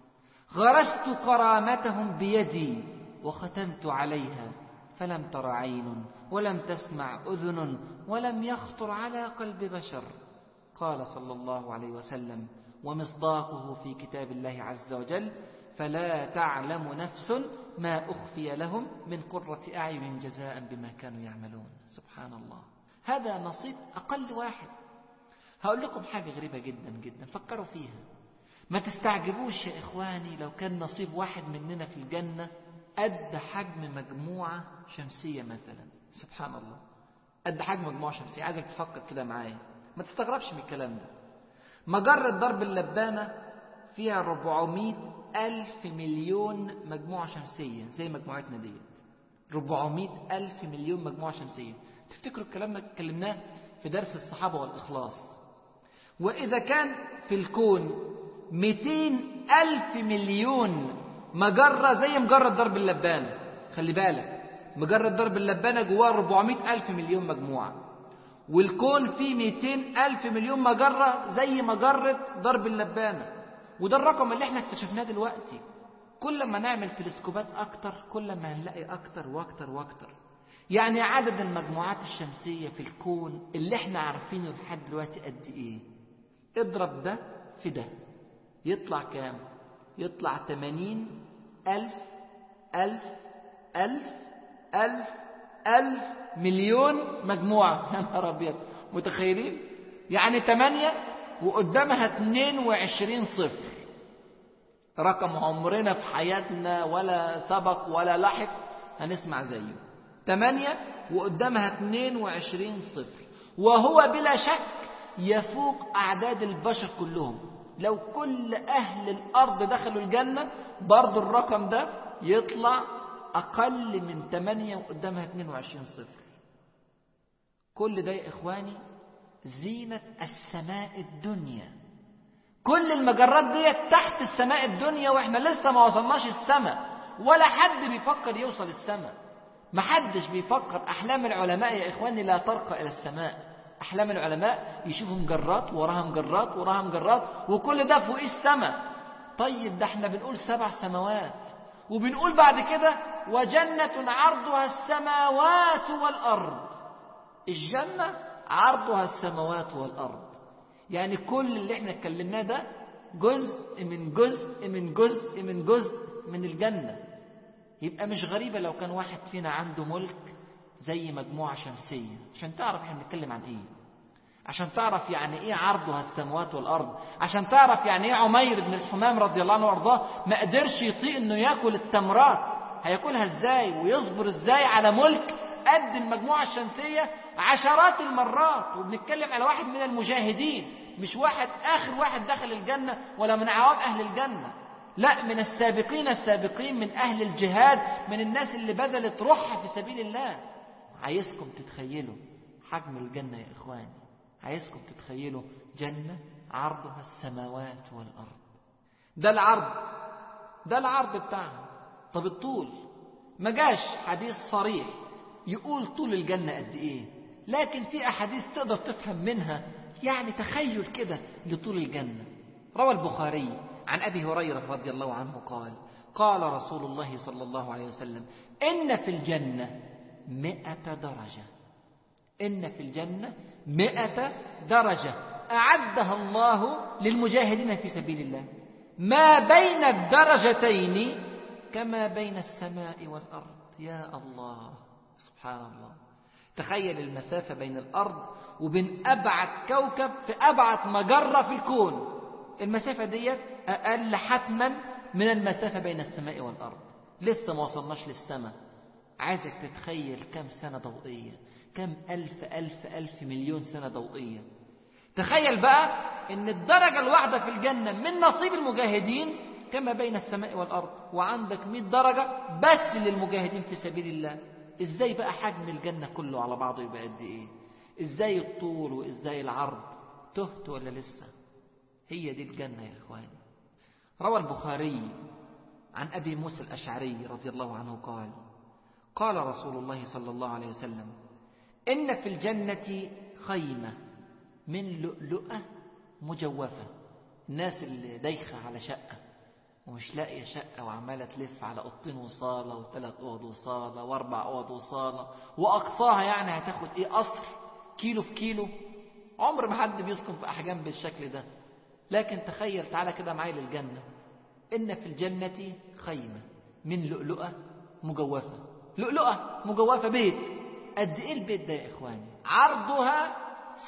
غرست كرامتهم بيدي وختمت عليها، فلم تر عين ولم تسمع أذن ولم يخطر على قلب بشر. قال صلى الله عليه وسلم، ومصداقه في كتاب الله عز وجل: فلا تعلم نفس ما أخفي لهم من قرة أعين جزاء بما كانوا يعملون. سبحان الله، هذا نصيب أقل واحد. هقول لكم حاجة غريبة جدا جدا، فكروا فيها. ما تستعجبوش يا إخواني لو كان نصيب واحد مننا في الجنة قد حجم مجموعة شمسية مثلا. سبحان الله، قد حجم مجموعة شمسية. عايزك تفكر كده معايا، ما تستغربش من الكلام ده. مجرة ضرب اللبانة فيها 400 ألف مليون مجموعة شمسية زي مجموعتنا ديت. 400 ألف مليون مجموعة شمسية. تفتكروا الكلام ده اتكلمناه في درس الصحابة والإخلاص. وإذا كان في الكون 200 ألف مليون مجرة زي مجرة درب اللبانة، خلي بالك مجرة درب اللبانة جواه 400 ألف مليون مجموعة، والكون فيه 200 ألف مليون مجرة زي مجرة درب اللبانة. وده الرقم اللي احنا اكتشفناه دلوقتي. كل ما نعمل تلسكوبات أكتر كل ما هنلاقي أكتر وأكتر وأكتر. يعني عدد المجموعات الشمسية في الكون اللي احنا عارفينه لحد دلوقتي قد ايه؟ اضرب ده في ده يطلع كام؟ يطلع 80 ألف ألف ألف ألف ألف مليون مجموعة. يا نهار أبيض، متخيلين؟ يعني 8 وقدامها 22 صفر، رقم عمرنا في حياتنا ولا سبق ولا لحق هنسمع زيه. 8 وقدامها 22 صفر، وهو بلا شك يفوق أعداد البشر كلهم. لو كل أهل الأرض دخلوا الجنة برضو الرقم ده يطلع أقل من 8 وقدامها 22 صفر. كل ده يا إخواني زينة السماء الدنيا. كل المجرات دي تحت السماء الدنيا، وإحنا لسه ما وصلناش السماء، ولا حد بيفكر يوصل السماء. ما حدش بيفكر. أحلام العلماء يا إخواني لا ترقى إلى السماء. أحلام العلماء يشوفوا مجرات وراها مجرات وراها مجرات، وكل ده فوق السماء. طيب ده احنا بنقول 7 سماوات، وبنقول بعد كده وجنة عرضها السماوات والأرض. الجنة عرضها السماوات والأرض، يعني كل اللي احنا اتكلمناه ده جزء من جزء من جزء من جزء من الجنة. يبقى مش غريبة لو كان واحد فينا عنده ملك زي مجموعة شمسية. عشان تعرف احنا بنتكلم عن ايه، عشان تعرف يعني ايه عرضها السماوات والأرض، عشان تعرف يعني ايه عمير بن الحمام رضي الله عنه وارضاه ما قدرش يطيق انه ياكل التمرات. هياكلها ازاي ويصبر ازاي على ملك قد المجموعة الشمسية عشرات المرات؟ وبنتكلم على واحد من المجاهدين، مش واحد آخر واحد دخل الجنة ولا من عوام أهل الجنة، لا، من السابقين السابقين، من أهل الجهاد، من الناس اللي بذلت روحها في سبيل الله. عايزكم تتخيلوا حجم الجنة يا إخواني. عايزكم تتخيلوا جنة عرضها السماوات والأرض. ده العرض، ده العرض بتاعها. طب الطول ما جاش حديث صريح يقول طول الجنة قد إيه، لكن في أحاديث تقدر تفهم منها يعني تخيل كده لطول الجنة. روى البخاري عن أبي هريرة رضي الله عنه قال: قال رسول الله صلى الله عليه وسلم: إن في الجنة 100 درجة. إن في الجنة 100 درجة أعدها الله للمجاهدين في سبيل الله، ما بين الدرجتين كما بين السماء والأرض. يا الله، سبحان الله. تخيل المسافة بين الأرض وبين أبعد كوكب في أبعد مجرة في الكون. المسافة ديت أقل حتما من المسافة بين السماء والأرض. لسه ما وصلناش للسماء. عايزك تتخيل كم سنة ضوئية، كم ألف ألف ألف مليون سنة ضوئية. تخيل بقى إن الدرجة الواحدة في الجنة من نصيب المجاهدين كما بين السماء والأرض، وعندك 100 درجة بس للمجاهدين في سبيل الله. إزاي بقى حجم الجنة كله على بعضه يبقى قد إيه؟ إزاي الطول وإزاي العرض؟ تهت ولا لسه؟ هي دي الجنة يا إخواني. روى البخاري عن أبي موسى الأشعري رضي الله عنه قال: قال رسول الله صلى الله عليه وسلم: إن في الجنة خيمة من لؤلؤة مجوفة. الناس اللي دايخة على شقة ومش لاقية شقة وعمالة تلف على 2 وصالة و3 أوض وصالة و4 أوض وصالة، وأقصاها يعني هتاخد إيه، قصر كيلو في كيلو. عمر ما حد بيسكن في أحجام بالشكل ده. لكن تخيل، تعالى كده معايا للجنة. إن في الجنة خيمة من لؤلؤة مجوفة. لؤلؤة مجوفة، بيت. قد إيه البيت ده يا إخواني؟ عرضها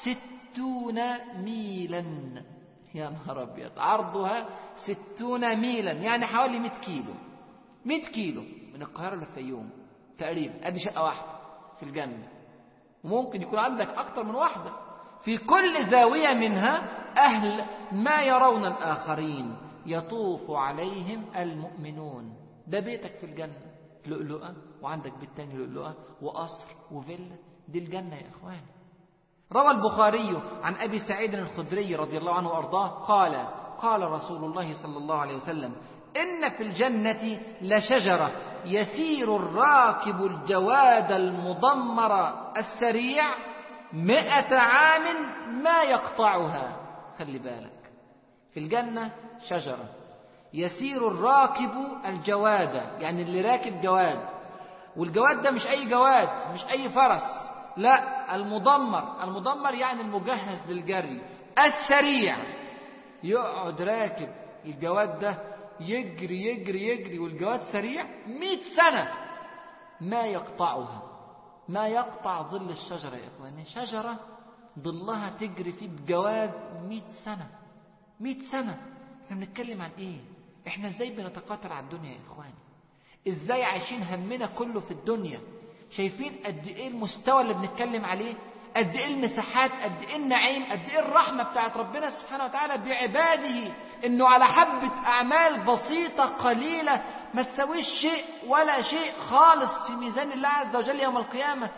60 ميلا. يا نهار أبيض، عرضها 60 ميلا، يعني حوالي 100 كيلو. 100 كيلو من القاهرة للفيوم تقريبا. أدي شقة واحدة في الجنة، وممكن يكون عندك أكتر من واحدة. في كل زاوية منها أهل ما يرون الآخرين، يطوف عليهم المؤمنون. ده بيتك في الجنة، لؤلؤة، وعندك بيت تاني لؤلؤة وقصر وفيلا. دي الجنة يا إخواني. روى البخاري عن أبي سعيد الخدري رضي الله عنه وأرضاه قال قال رسول الله صلى الله عليه وسلم: إن في الجنة لشجرة يسير الراكب الجواد المضمر السريع 100 عام ما يقطعها. خلي بالك، في الجنة شجرة يسير الراكب الجواد، يعني اللي راكب جواد، والجواد ده مش أي جواد، مش أي فرس، لا، المضمر يعني المجهز للجري، السريع. يقعد راكب الجواد ده يجري يجري يجري والجواد سريع 100 سنة ما يقطعها. ما يقطع ظل الشجرة يا إخواني، شجرة ظلها تجري فيه بجواد 100 سنة. 100 سنة. احنا بنتكلم عن ايه؟ احنا ازاي بنتقاتل على الدنيا يا إخواني؟ ازاي عايشين همنا كله في الدنيا؟ شايفين قد ايه المستوى اللي بنتكلم عليه؟ قد ايه المساحات؟ قد ايه النعيم؟ قد ايه الرحمة بتاعت ربنا سبحانه وتعالى بعباده، انه على حبة اعمال بسيطة قليلة ما تسويش شيء ولا شيء خالص في ميزان الله عز وجل يوم القيامة.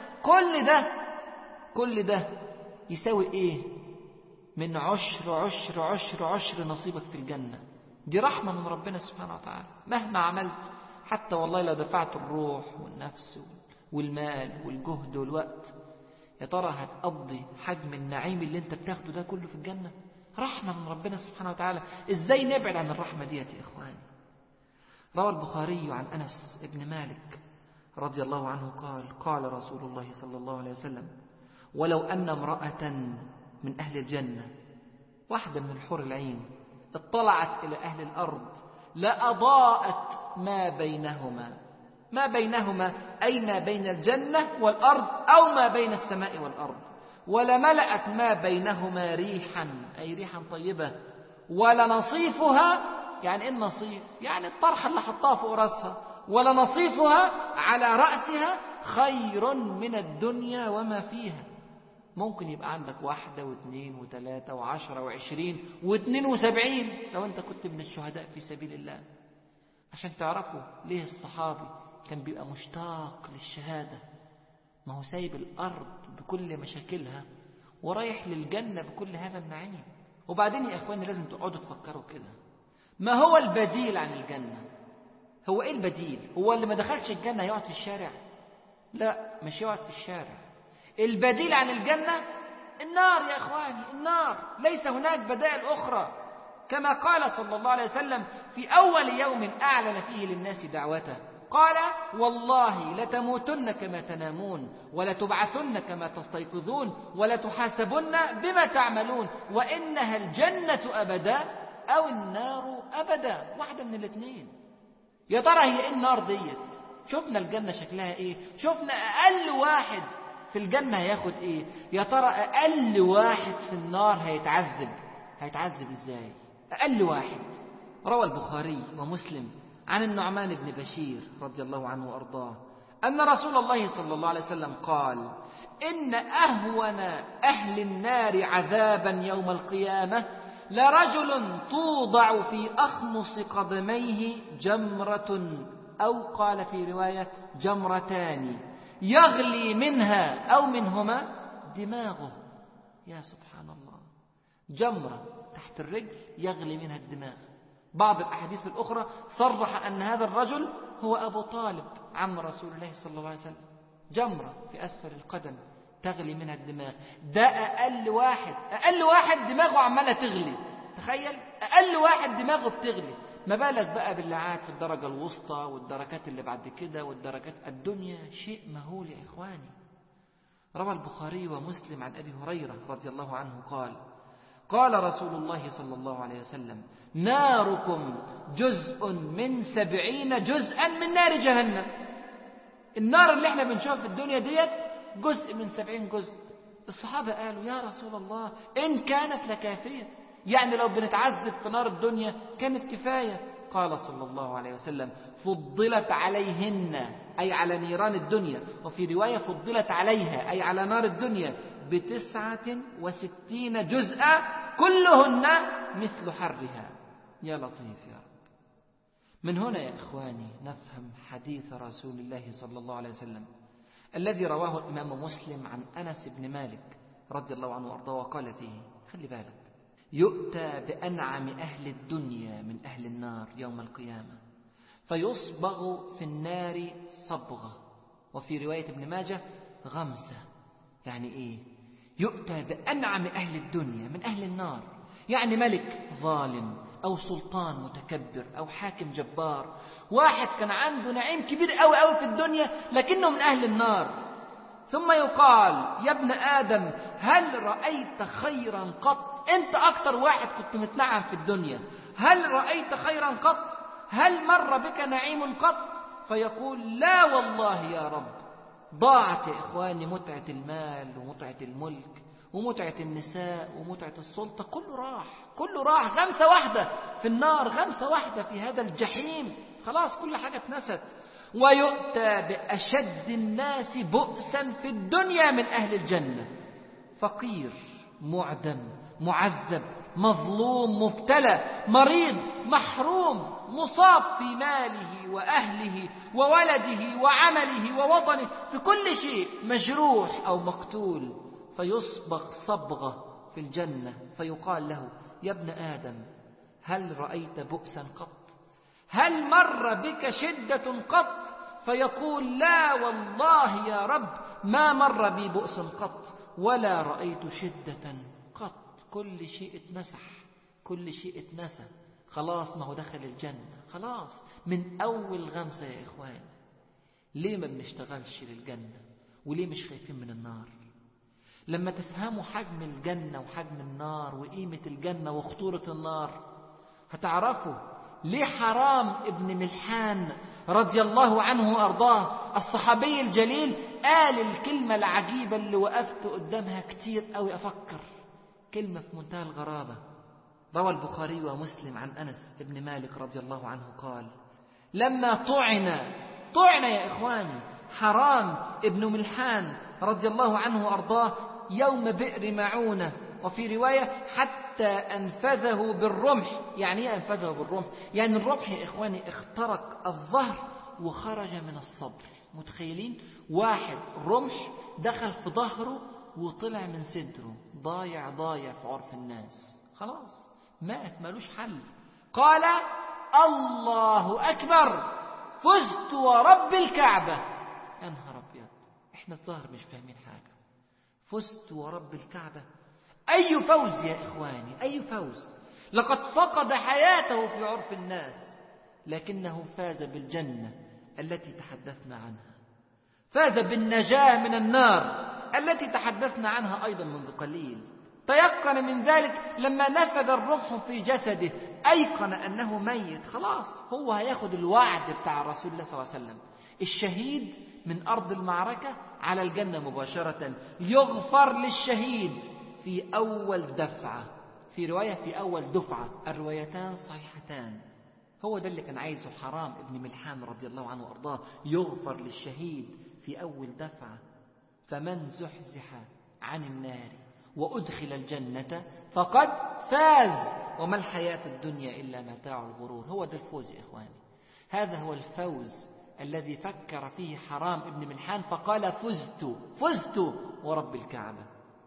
كل ده يساوي ايه؟ من عشر نصيبك في الجنة. دي رحمة من ربنا سبحانه وتعالى. مهما عملت، حتى والله لو دفعت الروح والنفس والمال والجهد والوقت، يا ترى هتقضي حجم النعيم اللي انت بتاخده ده كله في الجنة؟ رحمة من ربنا سبحانه وتعالى. ازاي نبعد عن الرحمة ديت يا إخواني؟ روى البخاري عن أنس بن مالك رضي الله عنه قال قال رسول الله صلى الله عليه وسلم: ولو أن امرأة من أهل الجنة، واحدة من الحور العين، اطلعت إلى أهل الأرض لأضاءت ما بينهما أي ما بين الجنة والأرض، أو ما بين السماء والأرض، ولملأت ما بينهما ريحا أي ريحا طيبة، ولنصيفها، يعني إيه النصيف؟ يعني الطرحة اللي حطها فوق رأسها، ولنصيفها على رأسها خير من الدنيا وما فيها. ممكن يبقى عندك 1 و2 و3 و10 و20 و72 لو أنت كنت من الشهداء في سبيل الله. عشان تعرفوا ليه الصحابي كان بيبقى مشتاق للشهادة. ما هو سايب الأرض بكل مشاكلها ورايح للجنة بكل هذا النعيم. وبعدين يا إخواني لازم تقعدوا تفكروا كده، ما هو البديل عن الجنة؟ هو إيه البديل؟ هو اللي ما دخلش الجنة يقعد في الشارع؟ لا، مش يقعد في الشارع. البديل عن الجنة النار يا إخواني، النار. ليس هناك بدائل أخرى، كما قال صلى الله عليه وسلم في أول يوم أعلن فيه للناس دعوته، قال: والله لتموتن كما تنامون، ولتبعثن كما تستيقظون، ولتحاسبن بما تعملون، وإنها الجنة أبدا أو النار أبدا. واحدة من الاثنين. يا ترى هي إيه النار ديت؟ شفنا الجنة شكلها إيه؟ شفنا أقل واحد في الجنة هياخد إيه؟ يا ترى أقل واحد في النار هيتعذب إزاي؟ أقل واحد. روى البخاري ومسلم عن النعمان بن بشير رضي الله عنه وأرضاه أن رسول الله صلى الله عليه وسلم قال: إن أهون أهل النار عذابا يوم القيامة لرجل توضع في أخمص قدميه جمرة، أو قال في رواية جمرتان، يغلي منها أو منهما دماغه. يا سبحان الله، جمرة تحت الرجل يغلي منها الدماغ. بعض الأحاديث الأخرى صرح أن هذا الرجل هو أبو طالب عم رسول الله صلى الله عليه وسلم. جمرة في أسفل القدم تغلي منها الدماغ. ده أقل واحد دماغه عمالة تغلي. تخيل، أقل واحد دماغه بتغلي، ما بالك بقى باللي قاعد في الدرجة الوسطى والدركات اللي بعد كده والدركات. الدنيا شيء مهول يا إخواني. روى البخاري ومسلم عن أبي هريرة رضي الله عنه قال: قال رسول الله صلى الله عليه وسلم: ناركم جزء من 70 جزءا من نار جهنم. النار اللي احنا بنشوفها في الدنيا ديت جزء من 70 جزء. الصحابة قالوا: يا رسول الله إن كانت لكافية، يعني لو بنتعذب في نار الدنيا كانت كفاية. قال صلى الله عليه وسلم: فضلت عليهن أي على نيران الدنيا، وفي رواية فضلت عليها أي على نار الدنيا 69 جزءا كلهن مثل حرها. يا لطيف يا رب. من هنا يا إخواني نفهم حديث رسول الله صلى الله عليه وسلم الذي رواه الإمام مسلم عن أنس بن مالك رضي الله عنه وأرضاه، وقال فيه: خلي بالك، يؤتى بأنعم أهل الدنيا من أهل النار يوم القيامة فيصبغ في النار صبغة، وفي رواية ابن ماجه غمسة. يعني إيه؟ يؤتى بأنعم أهل الدنيا من أهل النار، يعني ملك ظالم أو سلطان متكبر أو حاكم جبار، واحد كان عنده نعيم كبير أوي أوي في الدنيا لكنه من أهل النار. ثم يقال: يا ابن آدم هل رأيت خيرا قط؟ أنت أكتر واحد كنت متنعم في الدنيا، هل رأيت خيرا قط؟ هل مر بك نعيم قط؟ فيقول: لا والله يا رب. ضاعت يا إخواني متعة المال ومتعة الملك ومتعة النساء ومتعة السلطة، كله راح غمسة واحدة في النار، غمسة واحدة في هذا الجحيم، خلاص كل حاجة اتنست. ويؤتى بأشد الناس بؤسا في الدنيا من أهل الجنة، فقير معدم معذب مظلوم مبتلى مريض محروم مصاب في ماله وأهله وولده وعمله ووطنه، في كل شيء مجروح أو مقتول، فيصبغ صبغة في الجنة فيقال له: يا ابن آدم هل رأيت بؤسا قط؟ هل مر بك شدة قط؟ فيقول: لا والله يا رب ما مر بي بؤس قط ولا رأيت شدة قط. كل شيء اتمسح، كل شيء اتنسى، خلاص ما هو دخل الجنة خلاص من أول غمسة. يا إخوان ليه ما بنشتغلش للجنة؟ وليه مش خايفين من النار؟ لما تفهموا حجم الجنة وحجم النار وقيمة الجنة وخطورة النار هتعرفوا ليه حرام ابن ملحان رضي الله عنه وأرضاه الصحابي الجليل قال الكلمة العجيبة اللي وقفت قدامها كتير أوي أفكر، كلمة في منتهى الغرابة. روى البخاري ومسلم عن أنس ابن مالك رضي الله عنه قال: لما طعن يا إخواني حرام ابن ملحان رضي الله عنه وأرضاه يوم بئر معونة، وفي رواية حتى أنفذه بالرمح. يعني ايه أنفذه بالرمح؟ يعني الرمح يا إخواني اخترق الظهر وخرج من الصدر. متخيلين؟ واحد رمح دخل في ظهره وطلع من صدره، ضايع في عرف الناس، خلاص مات ملوش حل. قال: الله أكبر، فزت ورب الكعبة. يا نهار أبيض، احنا الظاهر مش فاهمين حاجة. فزت ورب الكعبة، أي فوز يا إخواني، أي فوز! لقد فقد حياته في عرف الناس لكنه فاز بالجنة التي تحدثنا عنها، فاز بالنجاة من النار التي تحدثنا عنها أيضا منذ قليل. تيقن من ذلك لما نفذ الرمح في جسده، أيقن أنه ميت خلاص، هو هياخد الوعد بتاع رسول الله صلى الله عليه وسلم. الشهيد من أرض المعركة على الجنة مباشرة، يغفر للشهيد في أول دفعة، في رواية في أول دفعة، الروايتان صحيحتان. هو ده اللي كان عايزه حرام ابن ملحان رضي الله عنه وأرضاه، يغفر للشهيد في أول دفعة. فمن زحزح عن النار وأدخل الجنة فقد فاز، وما الحياة الدنيا إلا متاع الغرور. هو ده الفوز يا إخواني، هذا هو الفوز الذي فكر فيه حرام ابن ملحان فقال: فزت ورب الكعبة.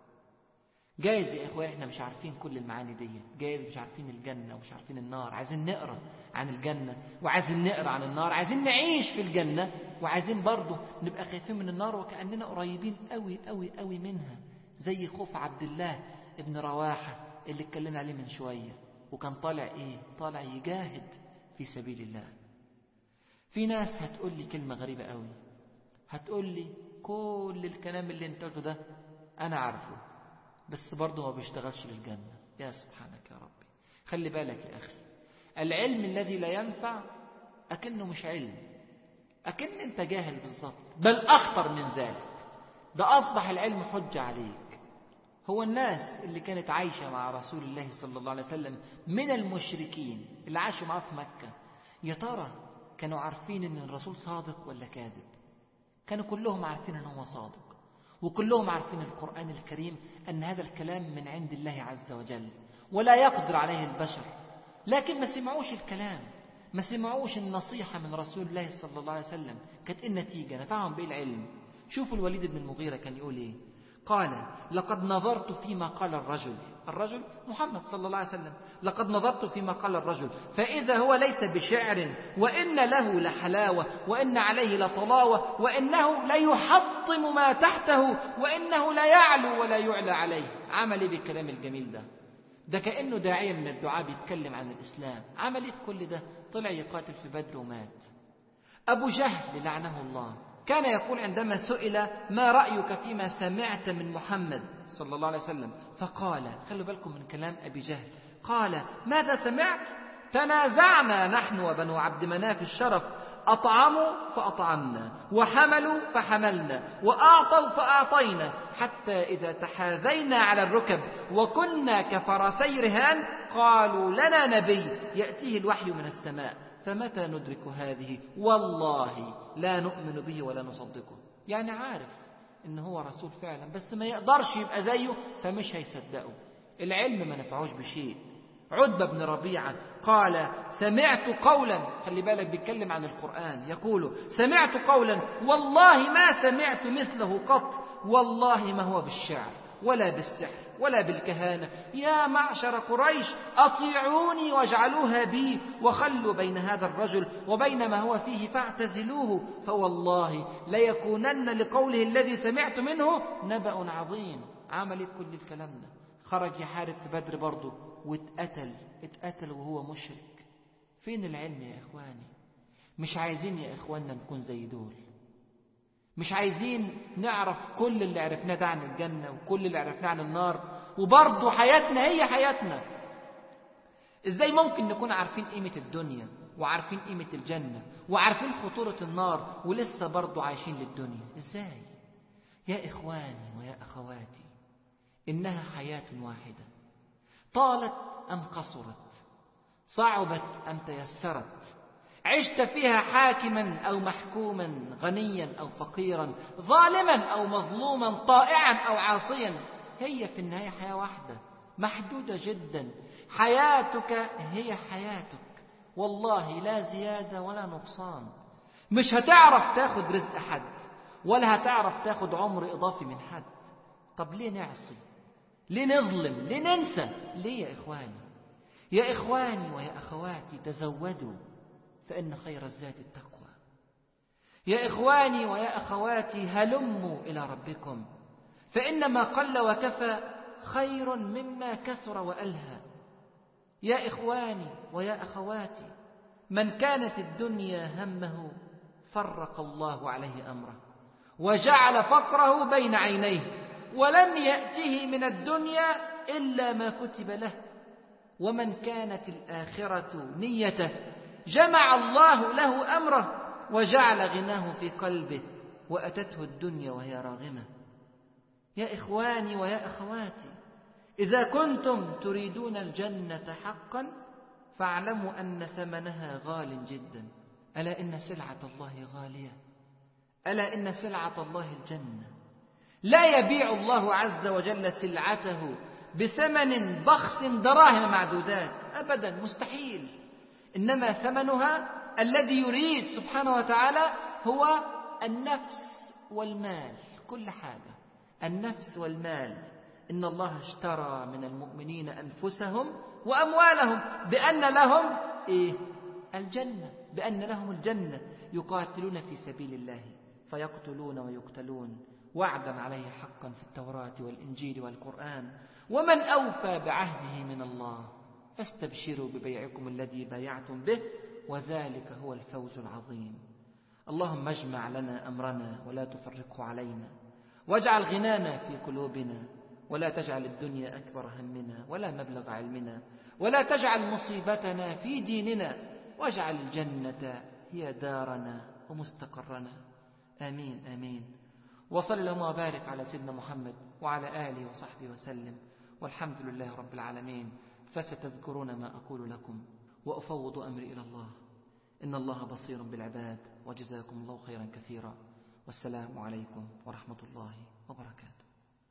جايز يا إخواني احنا مش عارفين كل المعاني دي، جايز مش عارفين الجنة ومش عارفين النار. عايزين نقرأ عن الجنة وعايزين نقرأ عن النار، عايزين نعيش في الجنة وعايزين برضه نبقى خايفين من النار وكأننا قريبين قوي قوي قوي منها، زي خوف عبد الله ابن رواحة اللي اتكلمنا عليه من شوية، وكان طالع يجاهد في سبيل الله. في ناس هتقول لي كلمة غريبة قوي، هتقول لي كل الكلام اللي انت قلته ده أنا عارفه بس برضه ما بيشتغلش للجنة. يا سبحانك يا ربي، خلي بالك يا أخي، العلم الذي لا ينفع أكنه مش علم، أكن أنت جاهل بالظبط، بل أخطر من ذلك، ده أصبح العلم حجة عليك. هو الناس اللي كانت عايشة مع رسول الله صلى الله عليه وسلم من المشركين اللي عاشوا معه في مكة، يا ترى كانوا عارفين أن الرسول صادق ولا كاذب؟ كانوا كلهم عارفين أنه هو صادق، وكلهم عارفين القرآن الكريم أن هذا الكلام من عند الله عز وجل ولا يقدر عليه البشر. لكن ما سمعوش الكلام، ما سمعوش النصيحة من رسول الله صلى الله عليه وسلم. كانت النتيجة نفعهم بالعلم. شوفوا الوليد بن المغيرة كان يقول إيه؟ قال: لقد نظرت فيما قال الرجل محمد صلى الله عليه وسلم، لقد نظرت فيما قال الرجل فإذا هو ليس بشعر، وإن له لحلاوة، وإن عليه لطلاوة، وإنه ليحطم ما تحته، وإنه لا يعلو ولا يعلى عليه. عمل إيه بالكلام الجميل ده؟ ده كأنه داعية من الدعاء بيتكلم عن الإسلام. عمل إيه كل ده؟ طلع يقاتل في بدر ومات. أبو جهل لعنه الله كان يقول عندما سئل: ما رأيك فيما سمعت من محمد صلى الله عليه وسلم؟ فقال، خلوا بالكم من كلام أبي جهل، قال: ماذا سمعت؟ تنازعنا نحن وبنو عبد مناف الشرف، أطعموا فأطعمنا، وحملوا فحملنا، وأعطوا فأعطينا، حتى إذا تحاذينا على الركب وكنا كفرسي رهان قالوا لنا نبي يأتيه الوحي من السماء، فمتى ندرك هذه؟ والله لا نؤمن به ولا نصدقه. يعني عارف إن هو رسول فعلا، بس ما يقدرش يبقى زيه، فمش هيصدقه. العلم ما نفعوش بشيء. عتبة بن ربيعة قال: سمعت قولا، خلي بالك بيتكلم عن القرآن، يقول: سمعت قولا والله ما سمعت مثله قط، والله ما هو بالشعر ولا بالسحر ولا بالكهانة، يا معشر قريش أطيعوني واجعلوها بي، وخلوا بين هذا الرجل وبين ما هو فيه فاعتزلوه، فوالله ليكونن لقوله الذي سمعت منه نبأ عظيم. عمل كل الكلام ده، خرج يحارب في بدر برضه اتقتل وهو مشرك. فين العلم يا إخواني؟ مش عايزين يا إخواننا نكون زي دول، مش عايزين نعرف كل اللي عرفناه ده عن الجنة وكل اللي عرفناه عن النار، وبرضه حياتنا هي حياتنا. إزاي ممكن نكون عارفين قيمة الدنيا وعارفين قيمة الجنة وعارفين خطورة النار ولسه برضه عايشين للدنيا؟ إزاي؟ يا إخواني ويا أخواتي، إنها حياة واحدة، طالت أم قصرت، صعبت أم تيسرت، عشت فيها حاكما أو محكوما، غنيا أو فقيرا، ظالما أو مظلوما، طائعا أو عاصيا، هي في النهاية حياة واحدة محدودة جدا. حياتك هي حياتك، والله لا زيادة ولا نقصان. مش هتعرف تاخد رزق حد، ولا هتعرف تاخد عمر إضافي من حد. طب ليه نعصي؟ ليه نظلم؟ ليه ننسى؟ ليه يا إخواني؟ يا إخواني ويا أخواتي، تزودوا فإن خير الزاد التقوى. يا إخواني ويا أخواتي، هلموا إلى ربكم، فإنما قل وكفى خير مما كثر وألهى. يا إخواني ويا أخواتي، من كانت الدنيا همه فرق الله عليه أمره، وجعل فقره بين عينيه، ولم يأته من الدنيا إلا ما كتب له. ومن كانت الآخرة نيته جمع الله له أمره، وجعل غناه في قلبه، وأتته الدنيا وهي راغمة. يا إخواني ويا أخواتي، إذا كنتم تريدون الجنة حقا فاعلموا أن ثمنها غال جدا. ألا إن سلعة الله غالية، ألا إن سلعة الله الجنة. لا يبيع الله عز وجل سلعته بثمن بخس دراهم معدودات أبدا، مستحيل. إنما ثمنها الذي يريد سبحانه وتعالى هو النفس والمال، كل حاجة، النفس والمال. إن الله اشترى من المؤمنين أنفسهم وأموالهم بأن لهم الجنة، بأن لهم الجنة، يقاتلون في سبيل الله فيقتلون ويقتلون، وعدا عليه حقا في التوراة والإنجيل والقرآن. ومن أوفى بعهده من الله فاستبشروا ببيعكم الذي بايعتم به، وذلك هو الفوز العظيم. اللهم اجمع لنا أمرنا ولا تفرقه علينا، واجعل غنانا في قلوبنا، ولا تجعل الدنيا أكبر همنا ولا مبلغ علمنا، ولا تجعل مصيبتنا في ديننا، واجعل الجنة هي دارنا ومستقرنا. آمين آمين. وصل اللهم وبارك على سيدنا محمد وعلى آله وصحبه وسلم، والحمد لله رب العالمين. فستذكرون ما أقول لكم، وأفوض أمري إلى الله، إن الله بصير بالعباد، وجزاكم الله خيرا كثيرا، والسلام عليكم ورحمة الله وبركاته.